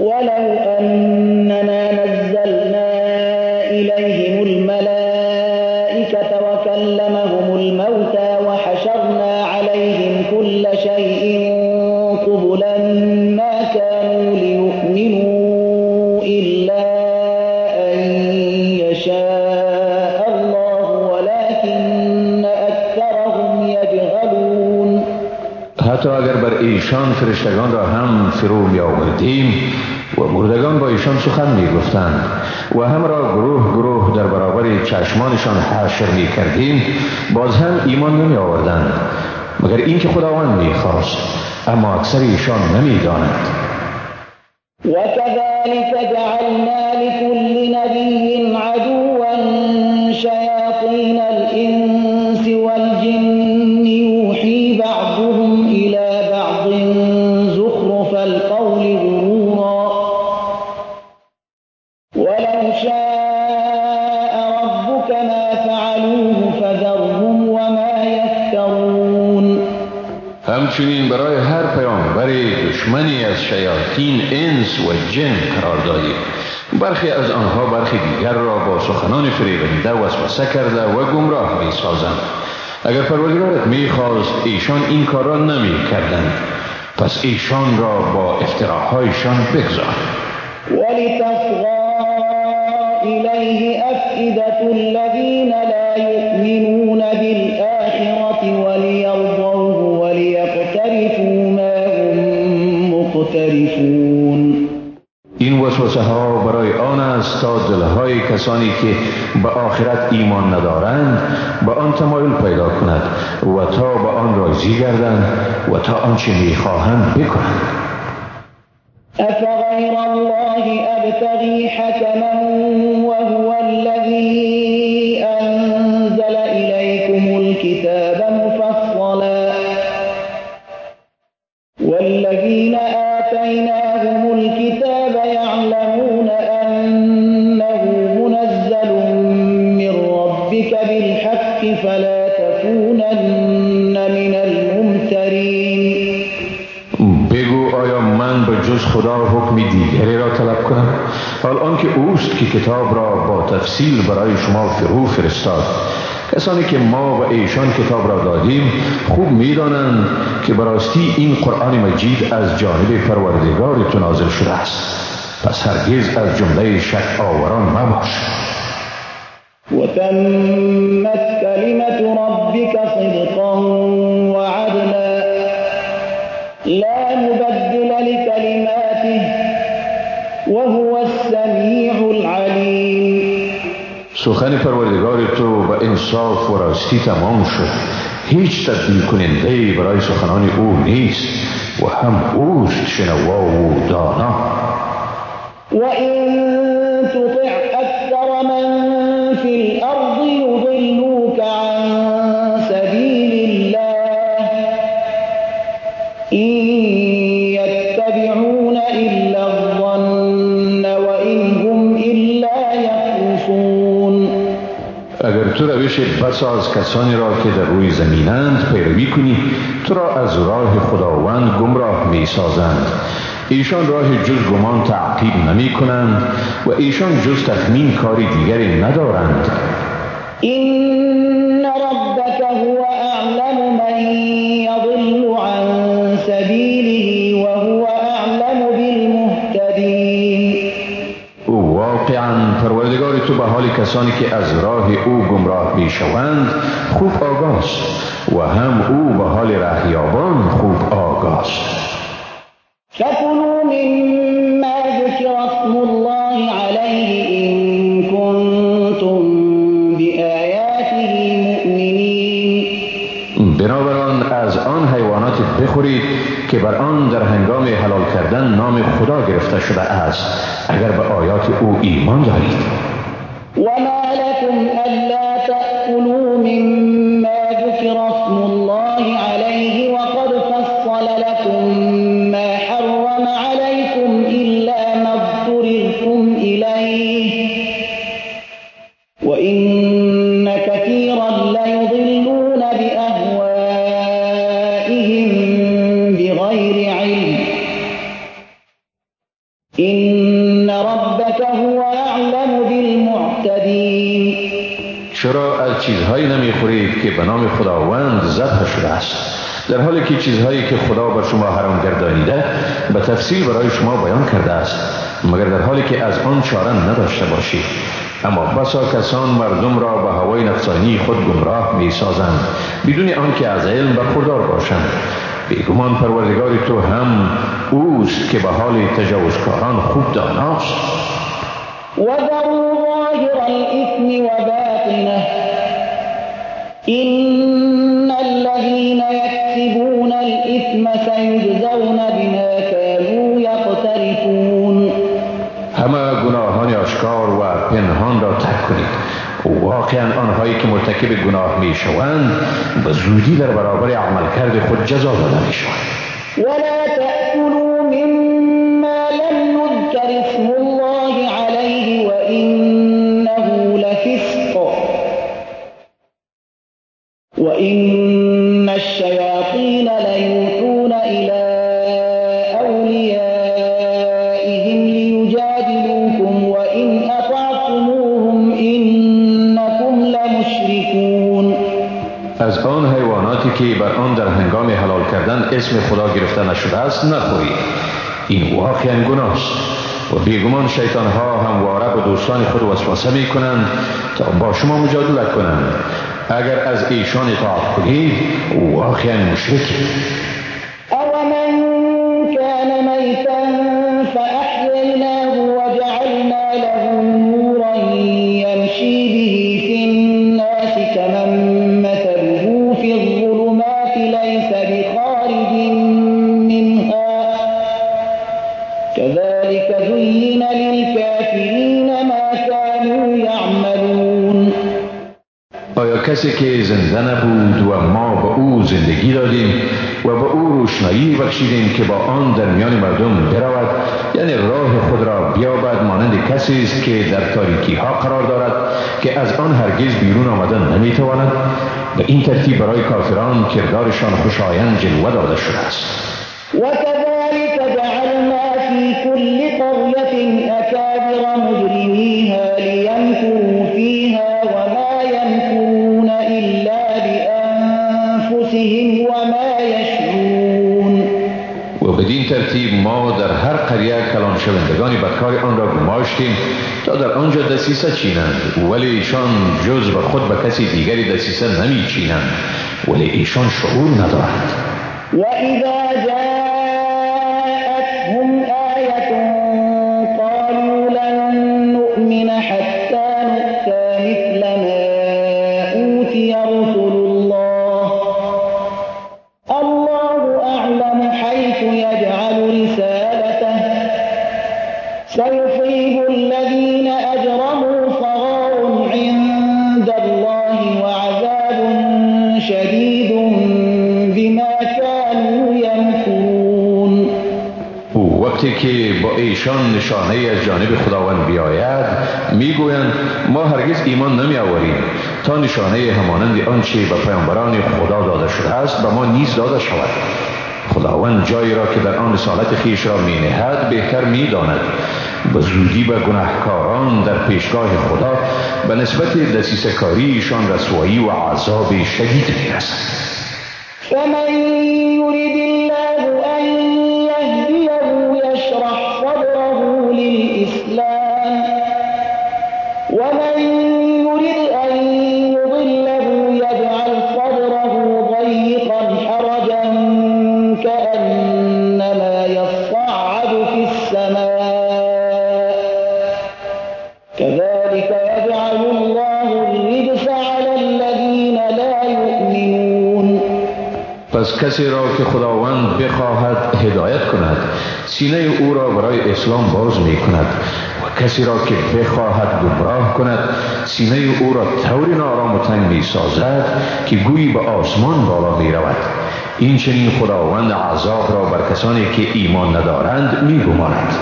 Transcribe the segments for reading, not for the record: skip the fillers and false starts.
ولو أننا نزلنا إليهم الملائكة وكلمهم الموتى وحشرنا عليهم كل شيء قبلا ما كانوا ليؤمنوا إلا أن يشاء الله ولكن أكثرهم يجهلون. حتی اگر بر ایشان فرشتگان را هم فرو می آوردیم و مردگان با ایشان سخن می گفتند و هم را گروه گروه در برابر چشمانشان حشر می کردیم، باز هم ایمان نمی آوردند مگر اینکه خداوند می خواست، اما اکثر ایشان نمی دانند. وكذلك جعلنا لكل نبي عدوا شياطين الإنس والجن يوحي بعضهم إلى بعض زخرف القول غرورا ولو شاء ربك ما فعلوه فذرهم وما يفترون. همچنین برای هر پیامبری دشمنی از شیاطین انس و جن قرار دادیم. برخی از آنها برخی دیگر را با سخنان فریبنده وسوسه کرده و گمراه می سازند. اگر پروردگارت می خواست ایشان این کار را نمی کردند، پس ایشان را با افتراهایشان بگذار. ولتصغى إليه أفئدة الذين لا يؤمنون بالآخرة وليرضوه وليقترفوا ما هم مقترفون. این وسوسه ها برای آن است تا دلهای کسانی که به آخرت ایمان ندارند به آن تمایل پیدا کند و تا به آن راضی گردند و تا آنچه میخواهند بکنند. أفغير الله أبتغي حكما وهو الذي أنزل إليكم الكتاب مفصلا والذين آتيناهم الكتاب يعلمون أنه منزل من ربك بالحق فلا تكونن من الممترين. بگو آیا من به جز خدا حکم دیگری را طلب کنم؟ حال آنکه اوست که کتاب را با تفصیل برای شما فرو فرستاد. کسانی که ما و ایشان کتاب را دادیم خوب می‌دانند که براستی این قرآن مجید از جانب پروردگار تو نازل شده است، پس هرگز از جمله شک آوران مباش. وتمت كلمة ربك صدقا وعدلا لا مبدل لكلماته وهو السميع العليم. سخن پروردگار تو به انصاف و راستی تمام شد، هیچ تبدیل کننده برای سخنان او نیست و هم اوست شنوا و دانا. وَإِن تُطِعْ أَكْثَرَ مَن فِي الْأَرْضِ يُضِلُّوكَ عَن سَبِيلِ اللَّهِ إِن يَتَّبِعُونَ إِلَّا الظَّنَّ وَإِنْ هُمْ إِلَّا يَخْرُصُونَ. اگر تو روش بساز کسانی را که در روی زمینند پیروی کنی، تو را از راه خداوند گمراه می سازند. ایشان راه جز گمان تعقیب نمی کنند و ایشان جز تخمین کاری دیگری ندارند. إن ربك هو أعلم من يضل عن سبيله وهو أعلم بالمهتدين. واقعا پروردگار تو به حال کسانی که از راه او گمراه می شوند خوب آگاست و هم او به حال رهیابان خوب آگاست. فكلوا مما ذكر اسم الله عليه إن كنتم بآياته مؤمنين. بنابراین از آن حیوانات بخورید که بر آن در هنگام حلال کردن نام خدا گرفته شده است اگر به آیات او ایمان دارید. وما لكم ألا تأكلوا مما ذكر اسم الله عليه وقد فصل لكم ما حرم عليكم إلا ما اضطررتم إليه وإن كثيرا ليضلون بأهوائهم بغير علم إن ربك هو أعلم بالمعتدين. چرا از چیزهایی نمیخورید که به نام خداوند ذبح شده است، در حالی که چیزهایی که خدا بر شما حرام گردانیده به تفصیل برای شما بیان کرده است، مگر در حالی که از آن چاره نداشته باشید. اما بسا کسان مردم را به هوای نفسانی خود گمراه می سازند بدون آنکه از علم برخوردار باشند. بیگمان پروردگار تو هم اوست که به حال تجاوزکاران خوب داناست. وذروا ظاهر الإثم وباطنه إن الذين يكسبون الإثم سيجزون بما كانوا يقترفون. همه گناهان آشکار و پنهان را ترک کنید. واقعا آنهایی که مرتکب گناه می شوند به زودی در برابر عملکرد خود جزا داده می شوند. ولا تأكلوا مما لم يذكر اسم الله عليه وإنه لفسق وإن الشياطين ليوحون إلى أوليائهم ليجادلوكم وإن أطعتموهم إنكم لمشركون. از آن حیواناتی که بر آن در هنگام حلال کردن اسم خدا گرفته نشده است نخورید. این واقعا گناه است و بیگمان شیطان ها همواره به دوستان خود وسوسه می کنند تا با شما مجادله کنند. اگر از ایشان اطاعت کنید واقعا مشرکید. أَوَمَنْ كَانَ مَيْتًا فَأَحْيَيْنَاهُ وَجَعَلْنَا لَهُ نُورًا يَمْشِي بِهِ فِي النَّاسِ كَمَنْ مَثَلُهُ فِي الظُّلُمَاتِ لَيْسَ بِخَارِجٍ مِنْهَا كَذَلِكَ زُيِّنَ لِلْكَافِرِينَ مَا كَانُوا يَعْمَلُونَ. آیا کسی که زنده نبود و ما به او زندگی دادیم و به او روشنایی بخشیدیم که با آن در میان مردم برود، یعنی راه خود را بیابد، مانند کسی است که در تاریکی ها قرار دارد که از آن هرگز بیرون آمدن نمیتواند؟ به این ترتیب برای کافران کردارشان خوشایند جلوه داده شده است. وكذلك جعلنا في كل قرية أكابر مجرميها ليمكروا فيها وما يمكرون إلا بأنفسهم وما يشعرون. و بدین ترتیب ما در هر قریه کلان شوندگانی بدکار آن را گماشتیم تا در آنجا دسیسه چینند، ولی ایشان جز به خود به کسی دیگری دسیسه نمی چینند، ولی ایشان شعور ندارند. وإذا جاءتهم آية قالوا لن نؤمن حتى نؤتى مثل ما أوتي رسل الله الله أعلم حيث يجعل رسالته سيصيب الذين أجرموا صغار عند الله وعذاب شديد بما كانوا يمكرون. وقتی که با ایشان نشانه از جانب خداوند بیاید میگویند ما هرگز ایمان نمی آوریم تا نشانه همانند آنچه به پیامبران خدا داده شده است به ما نیز داده شود. خداوند جایی را که در آن رسالت خویش را می نهد بهتر می داند. به زودی به گناهکاران در پیشگاه خدا به نسبت دسیسه کاری ایشان رسوایی و عذاب شدید می رسد. فمن يرد الله أن يهديه يشرح صدره للإسلام ومن يرد أن يضله يجعل صدره ضيقا حرجا كأنما يصعد في السماء كذلك يجعل الله الرجس على الذين لا يؤمنون. پس کسی را که خداوند بخواهد هدایت کند سینه او را برای اسلام باز می کند و کسی را که بخواهد گمراه کند سینه او را طوری نارام و تنگ می سازد که گویی به آسمان بالا می رود. این چنین خداوند عذاب را بر کسانی که ایمان ندارند می گماند.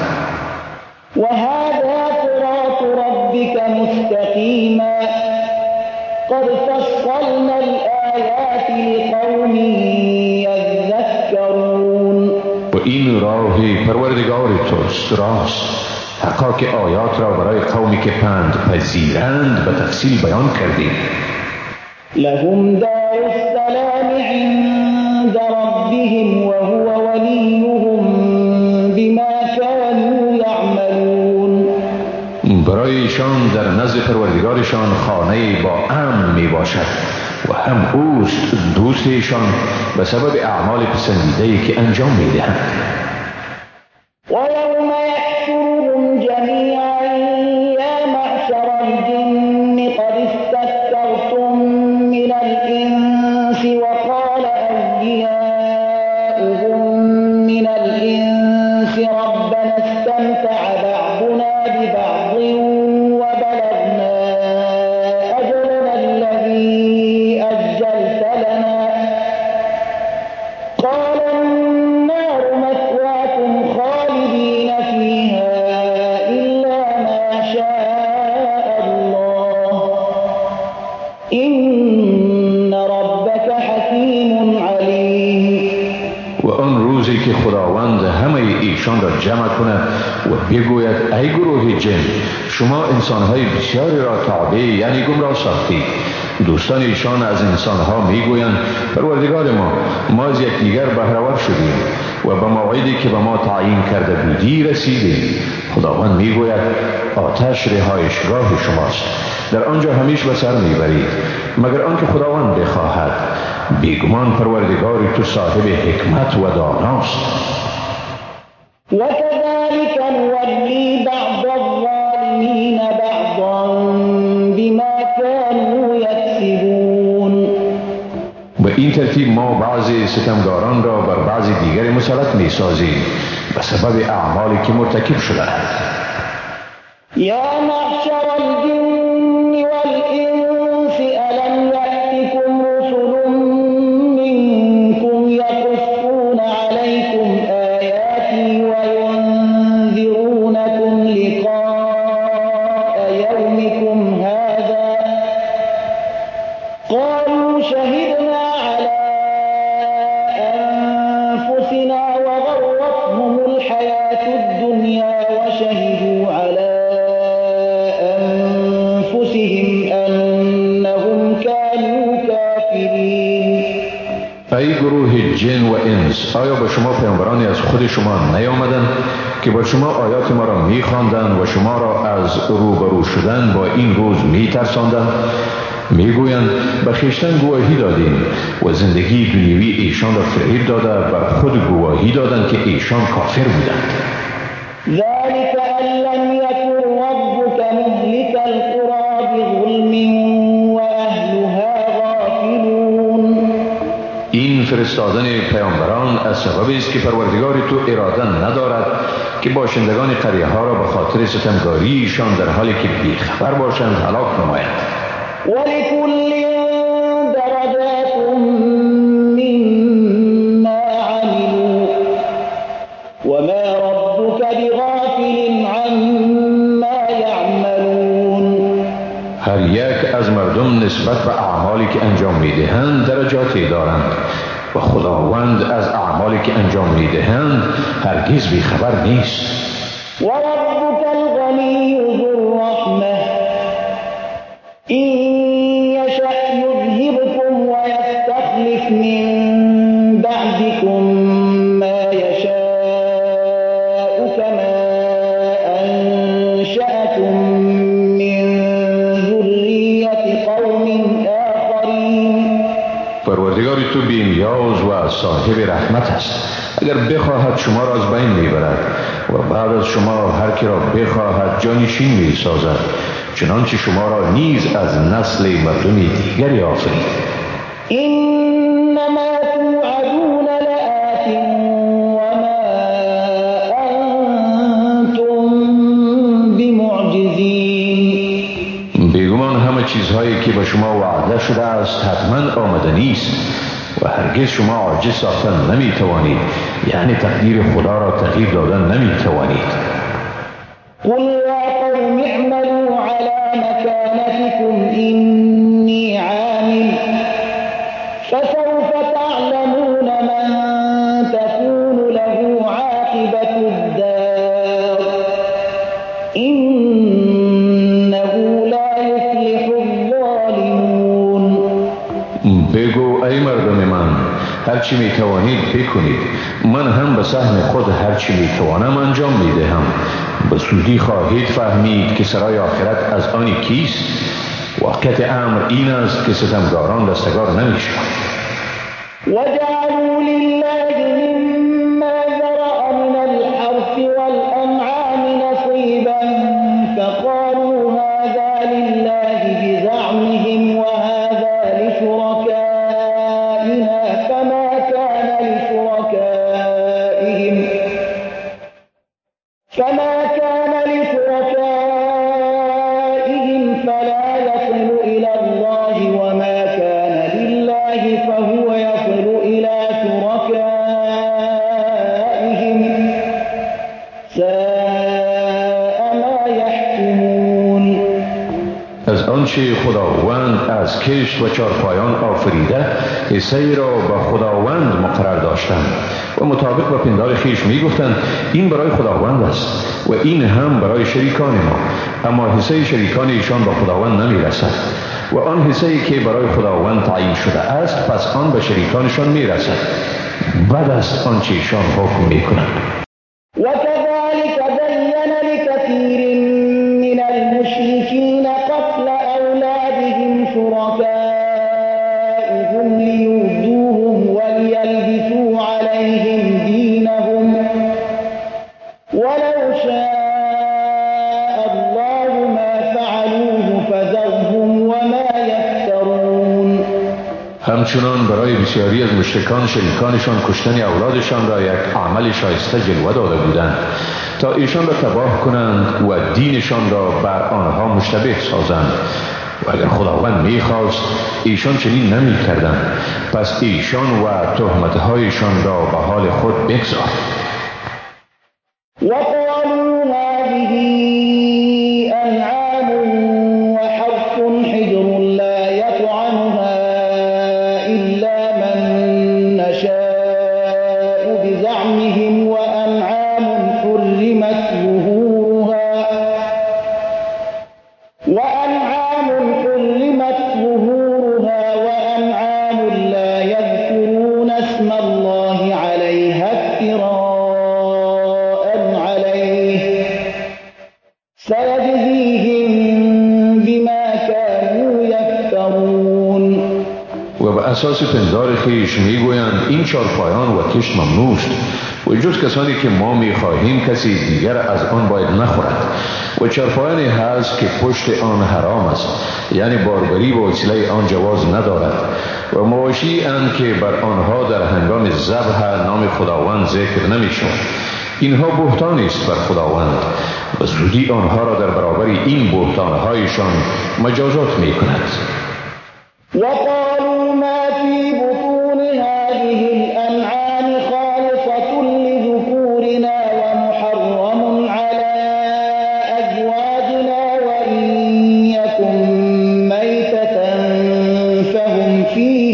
وهذا صراط ربك مستقيما قد فصلنا الآيات لقوم يذكرون. و این این راه پروردگار توست راست. حقا که آیات را برای قومی که پند پذیرند به تفصیل بیان کردیم. لهم دار السلام عند ربهم وهو وليهم بما كانوا يعملون. برای ایشان در نزد پروردگارشان خانه با امن می باشد و هم اوست دوست ایشان به سبب اعمال پسندیده‌ای که انجام می دهند. ويوم يحشرهم جميعا يا معشر الجن قد استكثرتم من الإنس وقال أولياؤهم من الإنس ربنا استمتع بعضنا ببعض وبلغنا أجلنا الذي أجلت لنا قال النار مثواكم خالدين فيها إلا ما شاء الله إن ربك حكيم عليم. و آن روزی که خداوند همه ایشان را جمع کند و بگوید ای گروه جن، شما انسانهای بسیاری را تابع یعنی گمراه ساختید. دوستان ایشان از انسانها میگویند پروردگار ما از یکدیگر بهره‌ور شدیم و به موعدی که به ما تعیین کرده بودی رسیدیم. خداوند میگوید آتش رهایشگاه شماست، در آنجا همیشه به سر میبرید مگر آنکه خداوند بخواهد. بیگمان پروردگار تو صاحب حکمت و داناست. وكذلك نولي بعض الظالمين بعضا بما كانوا يكسبون. به این ترتیب ما بعضی ستمگاران را بر بعضی دیگر مسلط می سازیم به سبب اعمالی که مرتکب شدند. يا معشر الجن والإنس ألم يأتكم رسل منكم يقصون عليكم آياتي وينذرونكم لقاء يومكم هذا قالوا شهدنا على أنفسنا وغرتهم الحياة الدنيا وشهدوا على أنفسهم أنهم كانوا كافرين. ای گروه جن و انس، آیا به شما پیامبرانی از خود شما نیامدند که با شما آیات ما را می‌خواندند و شما را از روبرو شدن با این روز می‌ترساندند؟ میگویند به خویشتن گواهی دادیم و زندگی دنیوی ایشان را فریب داده بر خود گواهی دادند که ایشان کافر بودند. ذلك أن لم يكن ربك مهلك القرى بظلم وأهلها غافلون. این فرستادن پیامبران از سببی است که پروردگار تو اراده ندارد که باشندگان قریه ها را به خاطر ستمگاری ایشان در حالی که بیخبر باشند هلاک نماید. ولكل درجات مما عملوا وما ربك بغافل عما يعملون. هر یک از مردم نسبت به اعمالی که انجام میدهند درجاتی دارند و خداوند از اعمالی که انجام میدهند هرگز بیخبر نیست. وربك الغني ذو الرحمة إن يشأ يذهبكم ويستخلف من بعدكم ما يشاء كما أنشأكم من ذرية قوم آخرين. پروردگار تو بی‌نیاز و صاحب رحمت است. اگر بخواهد شما را از بین میبرد و بعد از شما هر کی را بخواهد جانشین میسازد، چنانچه شما را نیز از نسل مردم دیگری آفرید. انما توعدون لآت وما انتم بمعجزین. بیگمان همه چیزهایی که به شما وعده شده است حتما آمدنی است و هرگز شما عاجز ساختن نمیتوانید، یعنی تقدیر خدا را تغییر دادن نمیتوانید. قل يا قوم اعملوا على مكانتكم إني عامل فسوف تعلمون من تكون له عاقبة إنه لا يفلح الظالمون. بگو ای مردم من، هرچی می توانید بکنید، من هم به سهم خود هرچی می توانم انجام می دهم. به زودی خواهید فهمید که سرای آخرت از آن کیست. واقعیت امر این است که ستمگاران رستگار نمی شوند. وجعلوا لله مما ذرأ من الحرث والأنعام نصيبا فقالوا هذا لله بزعمهم وهذا لشركائنا فما كان لشركائهم فلا يصل إلى الله وما كان لله فهو يصل إلى شركائهم ساء ما يحكمون. از آنچه خداوند از کشت و چارپایان آفریده حصه را به خداوند مقرر داشتند و مطابق به پندار خویش می گفتند این برای خداوند است و این هم برای شریکان ما، اما حصه شریکان ایشان به خداوند نمی رسد و آن حصه‌ای که برای خداوند تعیین شده است پس آن به شریکانشان می رسد. بد است آنچه ایشان حکم می کنند. وكذلك بين لكثير من المشركين قتل أولادهم شركائهم ليردوهم وليلبسوا عليهم دينهم ولو شاء الله ما فعلوه فذرهم وما يفترون. همچنان برای بسیاری از مشرکان شریکانشان کشتن اولادشان را یک عمل شایسته جلوه داده بودند تا ایشان را تباه کنند و دینشان را بر آنها مشتبه سازند و اگر خداوند می‌خواست ایشان چنین نمی‌کردند. پس ایشان و تهمت‌هایشان را به حال خود بگذار. وقالوا هذه أنعام وحرث حجر لا يطعمها إلا من نشاء بزعمهم وأنعام حرمت ظهورها وأنعام لا يذكرون اسم الله عليها افتراء عليه سيجزيهم بما كانوا يفترون. و به اساس پندار خویش میگویند این چارپایان و کشت ممنوع است و جز کسانی که ما میخواهیم کسی دیگر از آن باید نخورد و چارپایانی هست که پشت آن حرام است، یعنی باربری به وسیله آن جواز ندارد و مواشی اند که بر آنها در هنگام ذبح نام خداوند ذکر نمی شود. اینها بهتانی است بر خداوند و زودی آنها را در برابر این بهتانهایشان مجازات می کند. وقالوا ما في بطون هذه الأنعام خالصة لذكورنا ومحرم على أزواجنا وإن يكن ميتة فهم فيه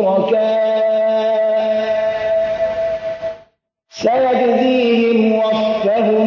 شركاء سيجزيهم وصفهم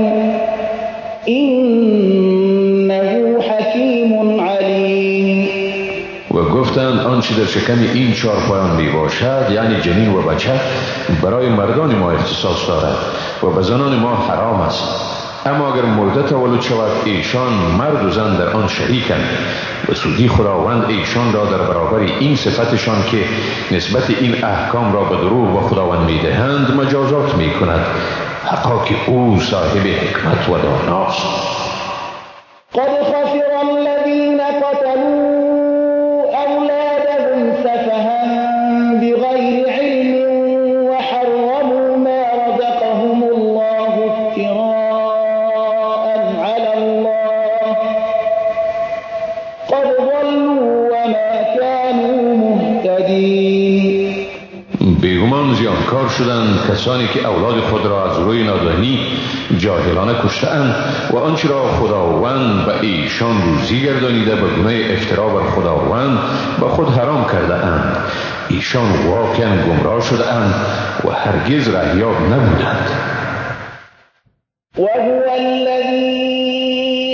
إنه حكيم عليم. و گفتند آنچه در شکم این چارپایان می باشد یعنی جنین و بچه برای مردان ما اختصاص دارد و به زنان ما حرام است، اما اگر مرده تولد شود ایشان مرد و زن در آن شریکند و زودی خداوند ایشان را در برابر این صفتشان که نسبت این احکام را به دروغ و خداوند می دهند مجازات می کند، حقا که او صاحب حکمت و داناست. قد خسر الذين قتلوا أولادهم سفها بغير علم وحرموا ما رزقهم الله افتراء على الله قد ضلوا وما كانوا مهتدين. بیگمان زیانکار شدند کسانی که اولاد خود را از روی نادانی جاهلانه کشتند و آنچه را خداوند به ایشان روزی گردانیده به گناه افترا بر خداوند به خود حرام کرده اند. ایشان واقعا گمراه شده اند و هرگز رهیاب نبودند. وهو الذي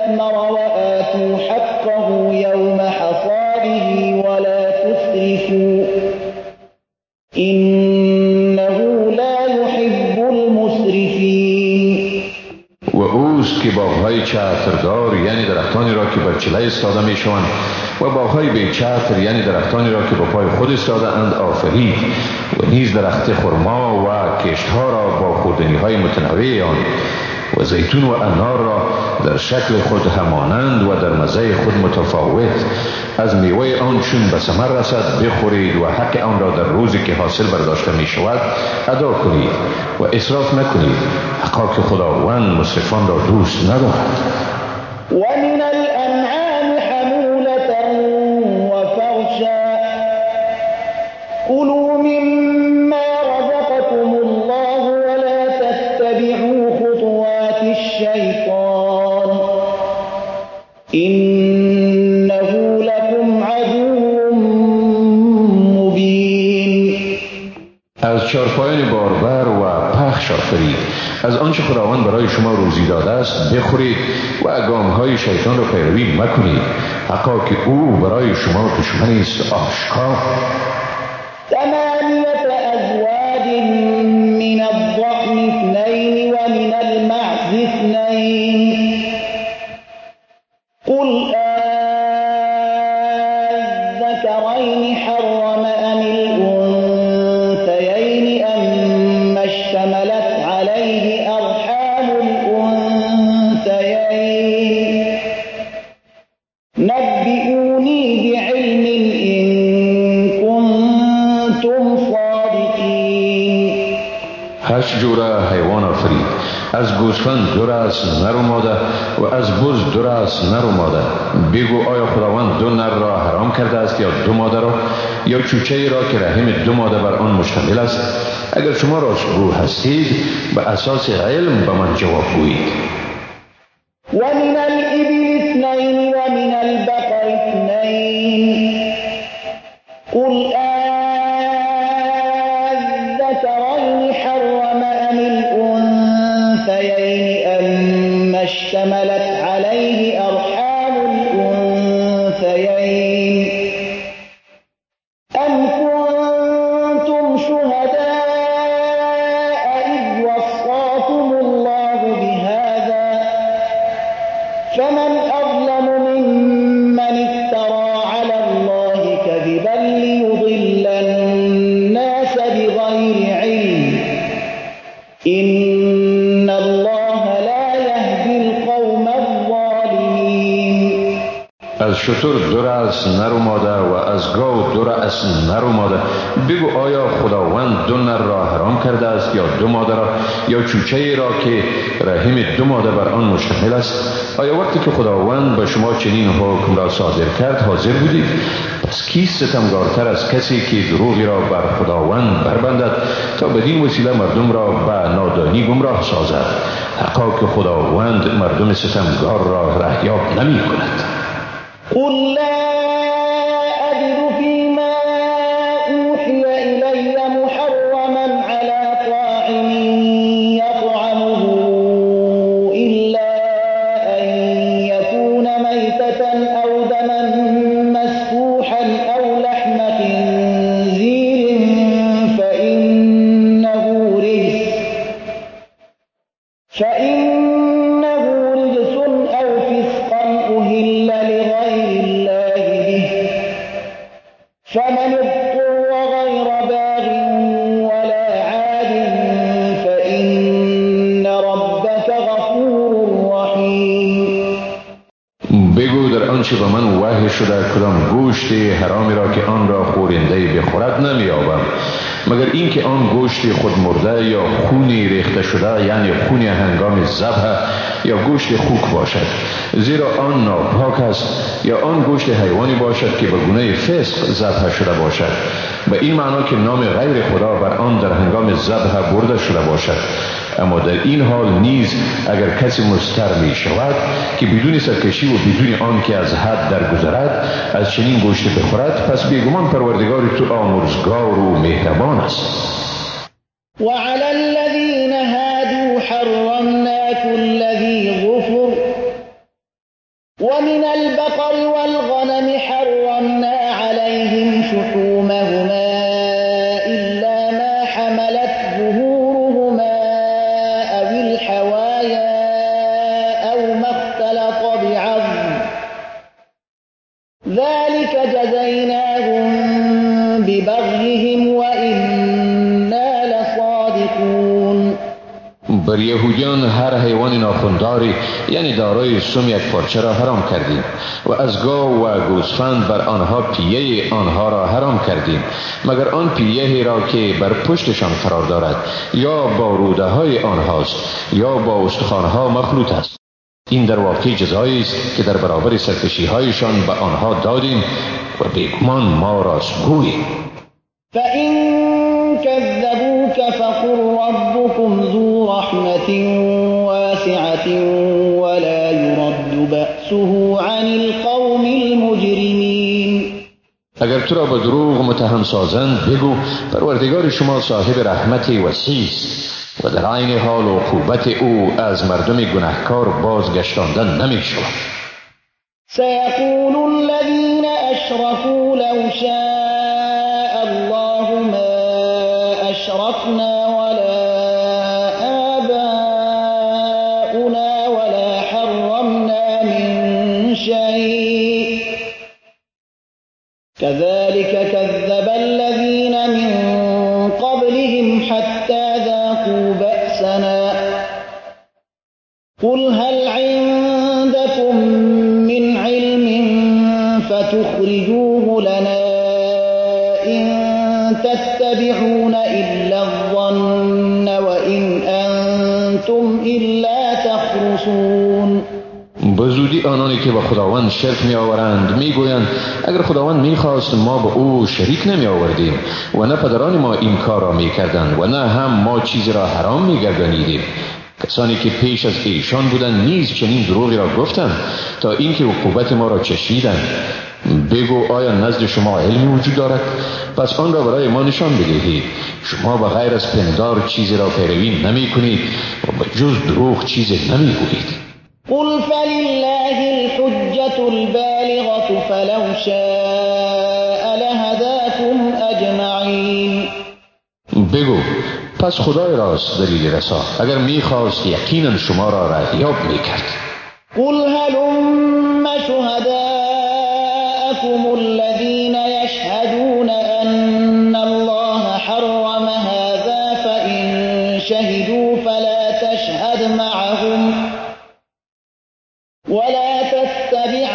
وَالْأَثْمَرَ وَآتُوا حَقَّهُ يَوْمَ حَصَادِهِ وَلَا تُسْرِفُوا إِنَّهُ لَا يُحِبُّ الْمُسْرِفِينَ. و اوست که باغ‌های چتردار یعنی درختانی را که بر چله استاده می‌شوند و باغ‌های بی چتر یعنی درختانی را که با پای خود استاده اند آفرید و نیز درخت خرما و کشت‌ها را با خوردنی‌های متنوع آن و زیتون و انار را در شکل خود همانند و در مزه خود متفاوت از میوه آن چون به ثمر رسد بخورید و حق آن را در روزی که حاصل برداشته می شود ادا کنید و اسراف نکنید، حقا که خداوند مسرفان را دوست ندارد. وَمِنَ الْأَنْعَامِ حَمُولَةً وَفَرْشًا كُلُوا مِمَّا رَزَقَكُمُ اللَّهُ وَلَا تَتَّبِعُوا خُطُوَاتِ الشَّيْطَانِ إِنَّهُ لَكُمْ عَدُوٌّ مُبِینٌ. از چارپایان باربر و پخش آفرید، از آنچه خداوند برای شما روزی داده است بخورید و گام‌های شیطان را پیروی مکنید، حقا که او برای شما دشمنی است آشکار. 8 أزواج من الضأن 2 ومن المعز 2 قل أذكرين حرم أم الأنثيين أما اشتملت عليه أرحام الأنثيين نبئوني بعلم إن كنتم صادقين. 8 جوره حیوان آفرید، از گوسفند 2 رأس نر و ماده و از بز 2 رأس نر و ماده. بگو آیا خداوند 2 نر را حرام کرده است یا 2 ماده را، یا چوچه ای را که رحم 2 ماده بر آن مشتمل است؟ اگر شما راستگو هستید به اساس علم به من جواب گویید. ومن الإبل 2 ومن البقر 2 قل أذكرين حرم أم الأنثيين أما اشتملت عليه أرحام الأنثيين أم كنتم شهداء إذ وصاكم الله بهذا فمن أظلم ممن افترى على الله كذبا ليضل الناس بغير علم إن الله لا يهدي القوم الظالمين. از شتر 2 رأس نر و ماده و از گاو 2 رأس نر و ماده. بگو آیا خداوند 2 نر را حرام کرده است یا 2 ماده را، یا چوچه ای را که رحم 2 ماده بر آن مشتمل است؟ آیا وقتی که خداوند به شما چنین حکم را صادر کرد حاضر بودید؟ پس کیست ستمگارتر از کسی که دروغی را بر خداوند بربندد تا بدین وسیله مردم را به نادانی گمراه سازد، حقا که خداوند مردم ستمگار را رهیاب نمی کند. قل لا أجد فيما أوحي إلي محرما على طاعم يطعمه إلا أن يكون ميتة أو دما مسفوحا أو لحم خنزير فإنه رجس أو فسقا أهل لغير الله به فمن اضطر غير باغ ولا عاد فإن ربك غفور رحيم. بگو در آنچه به من وحی شده کدام گوشت حرامی را که آن را خورنده بخورد نمی‌یابم مگر اینکه آن گوشت خود مرده یا خونی ریخته شده یعنی خون هنگام ذبح یا گوشت خوک باشد، زیرا آن ناپاک است، یا آن گوشت حیوانی باشد که به گونه فسق ذبح شده باشد، به این معنا که نام غیر خدا بر آن در هنگام ذبح برده شده باشد. اما در این حال نیز اگر کسی مضطر می شود که بدون سرکشی و بدون آن که از حد درگذرد از چنین گوشت بخورد، پس بیگمان پروردگار تو آمرزگار و مهربان است. وعلى الذين هادوا حرمنا كل ذي ظفر ومن البقر والغنم حرمنا عليهم شحومهما إلا ما حملت ظهورهما أو الحوايا أو ما اختلط بعظم ذلك جزيناهم ببغيهم وإنا لصادقون. بر یهودیان هر حیوان ناخونداری یعنی دارای سم یک پارچه را حرام کردیم و از گاو و گوسفند بر آنها پیه آنها را حرام کردیم مگر آن پیه را که بر پشتشان قرار دارد یا با روده های آنهاست یا با استخوانها مخلوط است. این در واقع جزایی است که در برابر سرکشی هایشان به آنها دادیم و بیگمان ما راستگوییم. فإن كذبوك فقل ربكم ذو رحمة واسعة ولا يرد بأسه عن القوم المجرمين. اگر تو را به دروغ متهم سازند بگو پروردگار شما صاحب رحمت وسیع است و در عین حال عقوبت او از مردم گناهکار بازگشتاندن نمی شود. سيقول الذين أشركوا لو شاء الله ما أشركنا ولا آباؤنا ولا حرمنا من شيء كذلك كذب الذين من قبلهم حتى ذاقوا بأسنا قل هل عندكم من علم فتخرجوه لنا إن تتبعون إلا الظن وإن أنتم إلا تخرصون. بزودی آنانی که با خداوند شرک می آورند می گویند اگر خداوند می خواست ما به او شریک نمی آوردیم و نه پدران ما این کار را می کردند و نه هم ما چیزی را حرام می گردانیدیم. کسانی که پیش از ایشان بودند نیز چنین دروغی را گفتند تا اینکه عقوبت ما را چشیدند. بگو آیا نزد شما علمی وجود دارد؟ پس آن را برای ما نشان بدهید. شما به غیر از پندار چیزی را پیروی نمی کنید و به جز دروغ چیزی نمی گویید. قل فلله الحجة البالغة فلو شاء لهداكم أجمعين. بگو پس خدای راست دلیل رسا اگر میخواست یقینا شما را رهیاب میکرد. قل هلم شهداءكم الذين يشهدون أن الله حرم هذا فإن شهدوا فلا تشهد معهم ولا تتبع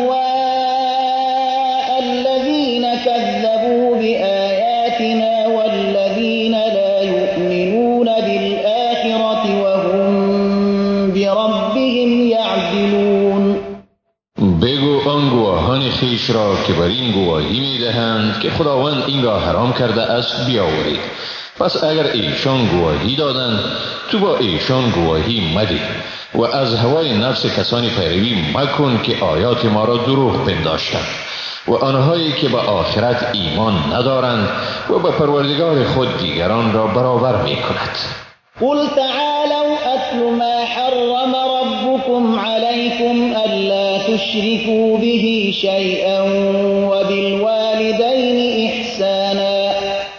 أهواء الذين كذبوا بآياتنا والذين لا يؤمنون بالآخرة وهم بربهم يعدلون. بگو آن گواهان خویش را که بر این گواهی میدهند که خداوند این را حرام کرده است بیاورید. پس اگر ایشان گواهی دادند تو با ایشان گواهی مده و از هوای نفس کسانی پیروی مکن که آیات ما را دروغ پنداشتند و آنهایی که به آخرت ایمان ندارند و به پروردگار خود دیگران را برابر می کند. قل تعالوا أتل ما حرم ربكم عليكم ألا تشركوا به شيئا وبالوالدين إحسانا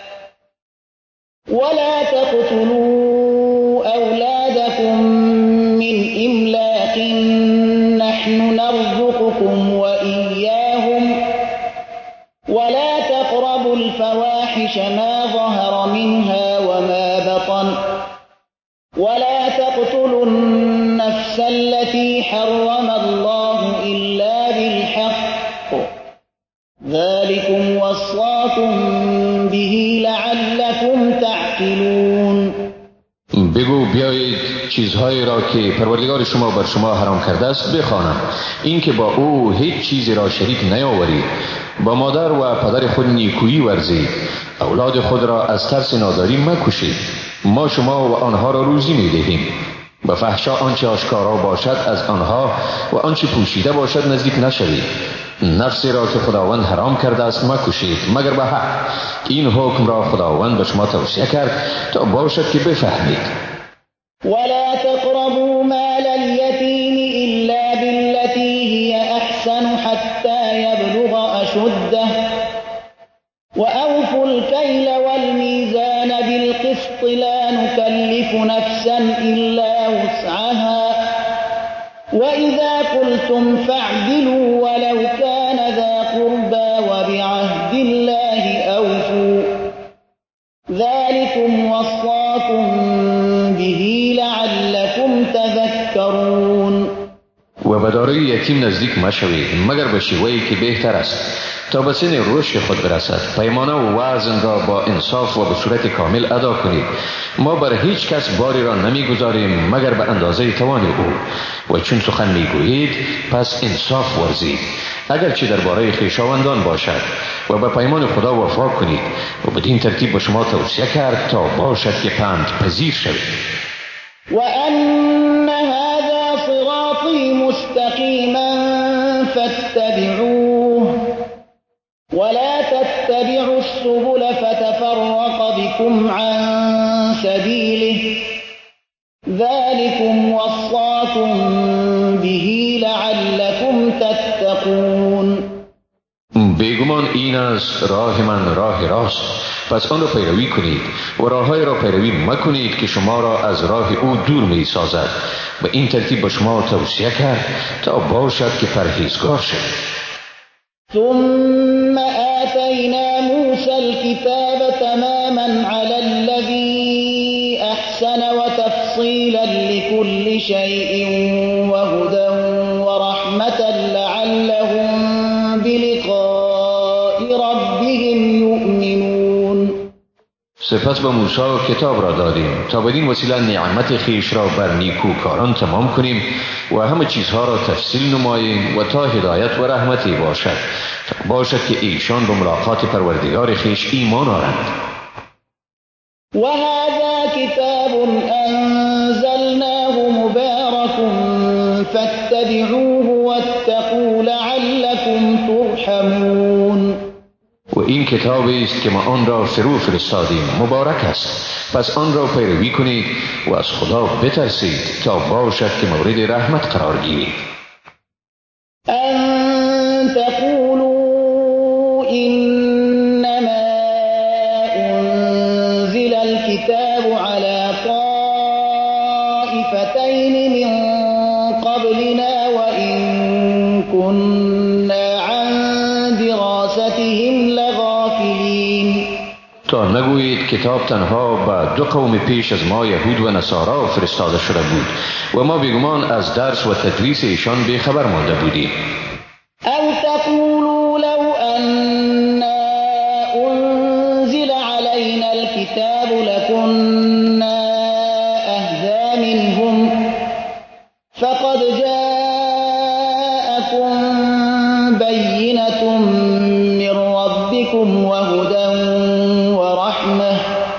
ولا تقتلوا أولادكم من إملاق نحن نرزقكم وإياهم ولا تقربوا الفواحش ما ظهر منها وما بطن ولا تقتلوا النفس التي حرم الله إلا بالحق ذلكم وصاكم به لعلكم تعقلون. بگو بیایید چیزهایی را که پروردگار شما بر شما حرام کرده است بخوانم. این که با او هیچ چیزی را شریک نیاورید، با مادر و پدر خود نیکویی ورزید، اولاد خود را از ترس ناداری مکشید. ما شما و آنها را روزی میدهیم. به فحشا آنچه آشکارا باشد از آنها و آنچه پوشیده باشد نزدیک نشوید. نفسی را که خداوند حرام کرده است مکشید مگر به حق. این حکم را خداوند به شما توصیه کرد تا باشد که بفهمید. ولا تقربوا مال اليتيم إلا بالتي هي حتى يبلغ أشده وأوفوا الكيل والميزان بالقسط لا نكلف نفسا إلا وسعها وإذا قلتم فاعدلوا ولو كان ذا قربى وبعهد الله أوفوا ذلكم وصاكم به لعلكم تذكرون. و به دارای یتیم نزدیک مشوید مگر به شیوهی که بهتر است تا به سن رشد خود برسد. پیمانه و وزن را با انصاف و به صورت کامل ادا کنید. ما بر هیچ کس باری را نمیگذاریم مگر به اندازه توان او و چون سخن میگویید پس انصاف ورزید اگرچه درباره خویشاوندان باشد و به پیمان خدا وفا کنید و بدین ترتیب به شما توصیه کرد تا باشد که پند پذیر شوید. وأن هذا صراطي مستقيما فاتبعوه ولا تتبعوا السبل فتفرق بكم عن سبيله ذلكم وصاكم به لعلكم تتقون. بیگمان این است راه من راه راست پس آن را پیروی کنید و راههای را پیروی مکنید که شما را از راه او دور می سازد. به این ترتیب به شما توصیه کرد تا باشد که پرهیزگار شوید. ثم آتينا موسى الكتاب تماما على الذي أحسن وتفصيلا لكل شيء وهدى ورحمة لعلهم بلقاء ربهم يؤمنون. سپس به موسی کتاب را دادیم تا بدین وسیله نعمت خیش را بر نیکوکاران تمام کنیم و همه چیزها را تفصیل نماییم و تا هدایت و رحمتی باشد تا باشد که ایشان به ملاقات پروردگار خیش ایمان آورند. وهذا كتاب أنزلناه مبارك فاتبعوه واتقوا لعلكم ترحمون. و این کتابی است که ما آن را فرو فرستادیم مبارک است پس آن را پیروی کنید و از خدا بترسید تا باشد که مورد رحمت قرار گیرید. أن تقولوا إنما أنزل الكتاب على طائفتين من قبلنا وإن كنا عن دراستهم لغافلين. تا نگویید کتاب تنها به دو قوم پیش از ما یهود و نصارا فرستاده شده بود و ما بیگمان از درس و تدریس ایشان بیخبر مانده بودیم. أو تقولوا لو أنا أنزل علينا الكتاب لكنا أهدى منهم فقد جاءكم بينة من ربكم وهدى ورحمة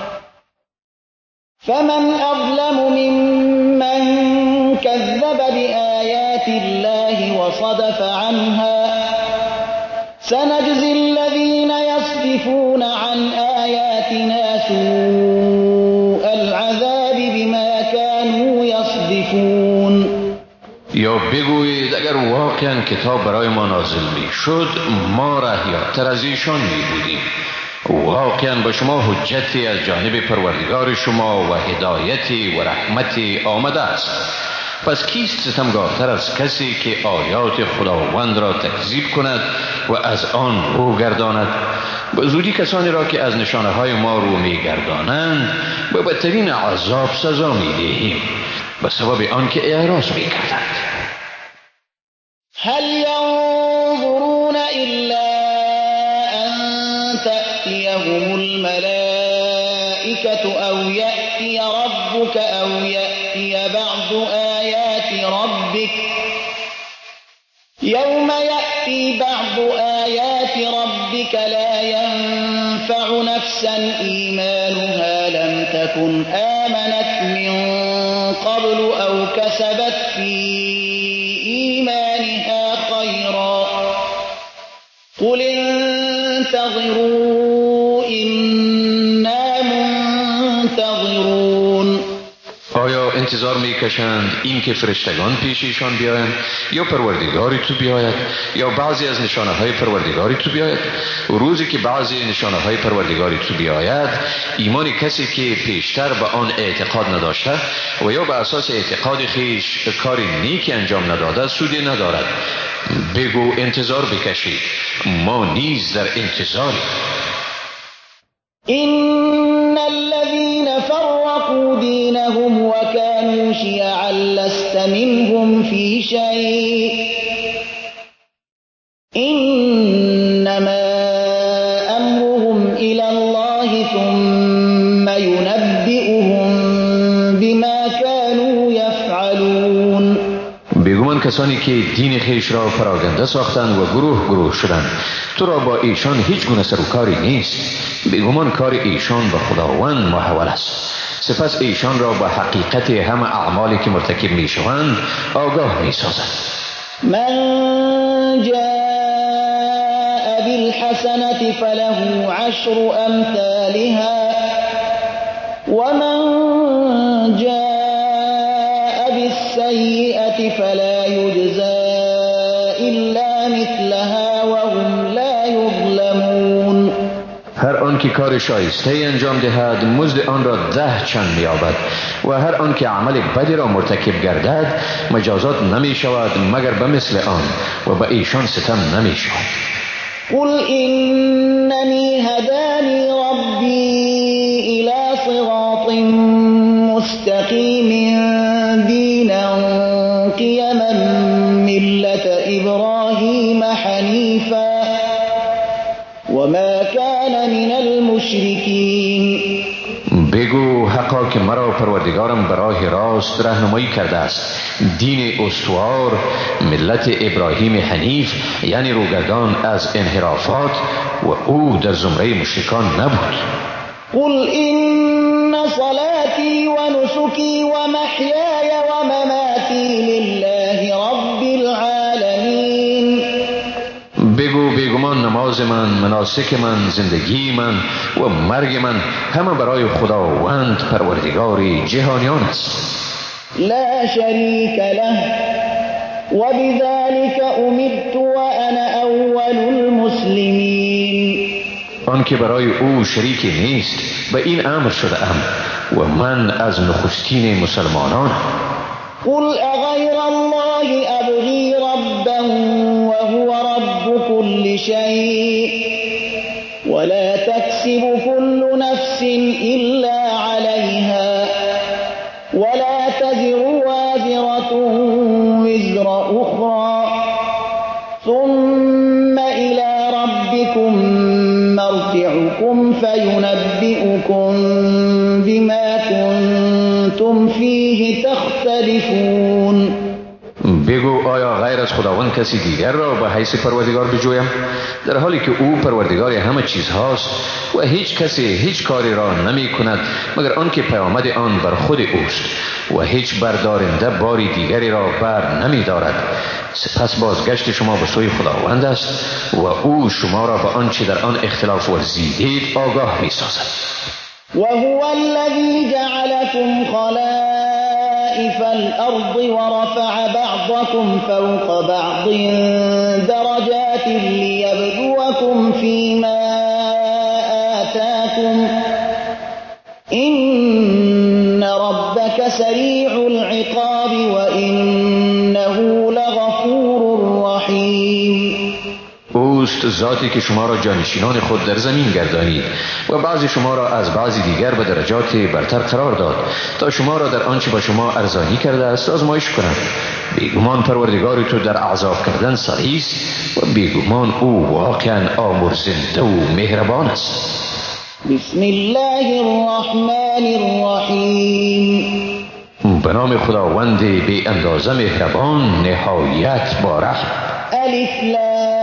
فمن أظلم ممن كذب بآيات الله وصدف عنها سنجزي الذين يصدفون عن آياتنا سوء العذاب بما كانوا يصدفون. یا بگویید اگر واقعا کتاب برای ما نازل می شد ما رهیاتر از ایشان می بودیم. واقعا به شما حجتی از جانب پروردگار شما و هدایتی و رحمتی آمده است. پس کیست ستمگارتر از کسی که آیات خداوند را تکذیب کند و از آن رو گرداند؟ به زودی کسانی را که از نشانه های ما رو می گردانند به بدترین عذاب سزا می دهیم به سبب آنکه اعراض می کردند. هل ينظرون إلا أن تأتيهم الملائكة أو يأتي ربك أو يأتي بعض آيات ربك يوم يأتي بعض آيات ربك لا ينفع نفسا إيمانها لم تكن آمنت من قبل أو كسبت في إيمانها خيرا قل انتظروا إنا منتظرون. آیا انتظار میکشند این که فرشتگان پیش ایشان بیایند یا پروردگاری تو بیاید یا بعضی از نشانه های پروردگاری تو بیاید. روزی که بعضی نشانه های پروردگاری تو بیاید، ایمان کسی که پیشتر به آن اعتقاد نداشته و یا به اساس اعتقاد خیش کاری نیکی انجام نداده سودی ندارد. بگو انتظار بکشید، ما نیز در انتظاری. إن الذين فرقوا دينهم وكانوا شيعا لست منهم في شيء إنما أمرهم إلى الله ثم ينبئهم بما كانوا يفعلون. بیگمان کسانی که دین خیش را پراگنده ساختند و گروه گروه شدند، تو را با ایشان هیچ گونه سروکاری نیست. بیگمان کار ایشان به خداوند محول است، سپس ایشان را به حقیقت همه اعمالی که مرتکب می شوند آگاه می سازد. من جاء بالحسنة فله عشر أمثالها ومن جاء بالسيئة فلا يجزى إلا مثلها وهم لا يظلمون. هر آن که کار شایسته انجام دهد مزد آن را 10 چند می‌یابد و هر آن که عمل بدی را مرتکب گردد مجازات نمی شود مگر به مثل آن و به ایشان ستم نمی شود. قل إنني هداني ربي إلى صراط مستقيم دينا قيما ملة إبراهيم حنيفا وما كان من المشركين. بگو حقا که مرا پروردگارم به راه راست راهنمایی کرده است، دین استوار، ملت ابراهیم حنیف یعنی روگردان از انحرافات و او در زمره مشرکان نبود. قل إن صلاتي ونسكي ومحياي ومماتي لله رب العالمين. بگو بیگمان نماز من، مناسک من، زندگی من و مرگ من همه برای خداوند پروردگار جهانیان است. لا شريك له وبذلك أمرت وأنا أول المسلمين. آن که برای او شریکی نیست به این امر شده ام و من از نخستین مسلمانان. قل أغير الله أبغي ربا وهو رب كل شيء ولا تكسب كل نفس إلا عليها ولا تزر وازرة وزر أخرى ثم إلى ربكم مرجعكم فينبئكم بما كنتم فيه تختلفون. بگو آیا غیر از خداوند کسی دیگر را به حیث پروردگار بجویم، در حالی که او پروردگار همه چیز هاست و هیچ کسی هیچ کاری را نمی کند مگر آن که پیامد آن بر خود اوست و هیچ بردارنده باری دیگری را بر نمی دارد. سپس بازگشت شما به سوی خداوند است و او شما را به آنچه در آن اختلاف ورزیدید آگاه می سازد. وهو الذي جعلكم خلائف الأرض ورفع بعضكم فوق بعض درجات ليبلوكم فيما آتاكم إن ربك سريع العقاب وإنه لغفور رحيم. اوست ذاتی که شما را جانشینان خود در زمین گردانید و بعضی شما را از بعضی دیگر به درجات برتر قرار داد تا شما را در آنچه با شما ارزانی کرده است آزمایش کنند. بیگمان پروردگار تو در عذاب کردن سریع است و بیگمان او واقعا آمرزنده و مهربان است. بسم الله الرحمن الرحیم. به نام خداوند بی اندازه مهربان نهایت با رحم. الف لام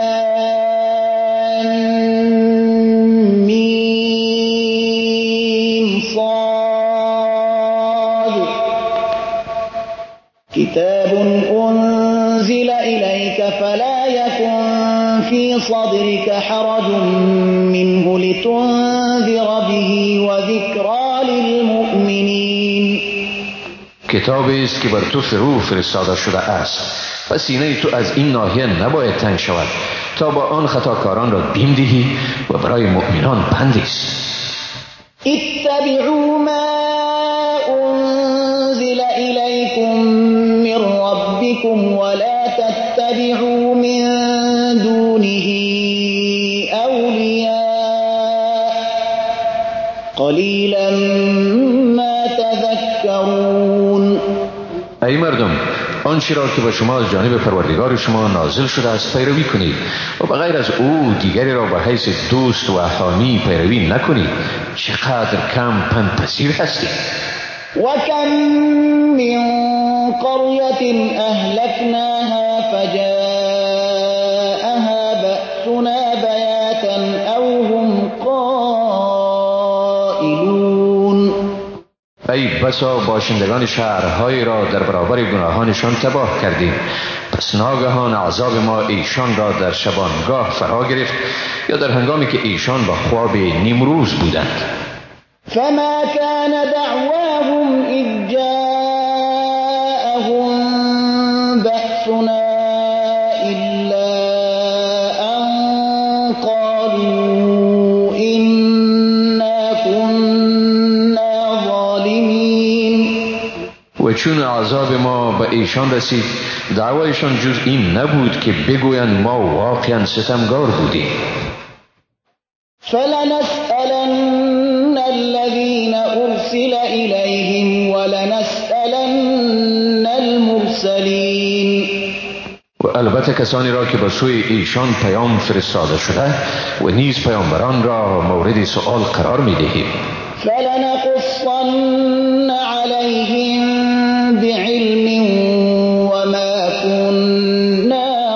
كتاب أنزل إليك فلا يكن في صدرك حرج منه لتنذر به وذكرى للمؤمنين. کتابی است که بر تو فرو فرستاده شده است و سینه تو از این ناحیه نباید تنگ شود تا با آن خطاکاران را بیم دهی و برای مؤمنان پندی است. اتبعوا ما انزل الیکم من ربکم ولا تتبعوا من دونه اولیاء قلیلا ما تذکرون. ای مردم، آنچه را که به شما از جانب پروردگار شما نازل شده است پیروی کنید و بغیر از او دیگری را به حیث دوست و حامی پیروی نکنید. چقدر کم پندپذیر هستید. وكم من قرية أهلكناها فجاءها بأسنا بياتا أو هم قائلون. ای بسا باشندگان شهرهایی را در برابر گناهانشان تباه کردیم، پس ناگهان عذاب ما ایشان را در شبانگاه فرا گرفت یا در هنگامی که ایشان با خواب نیمروز بودند. فما كان دعواهم إذ جاءهم بأسنا إلا أن قالوا إنا كنا ظالمين. و چون عذاب ما به ایشان رسید دعوایشان جز این نبود که بگویند ما واقعا ستمگار بودیم. فلنسألن الذين أرسل إليهم ولنسألن المرسلين. و البته کسانی را که به سوی ایشان پیام فرستاده شده و نیز پیامبران را مورد سؤال قرار می دهیم. فلنقصن عليهم بعلم وما كنا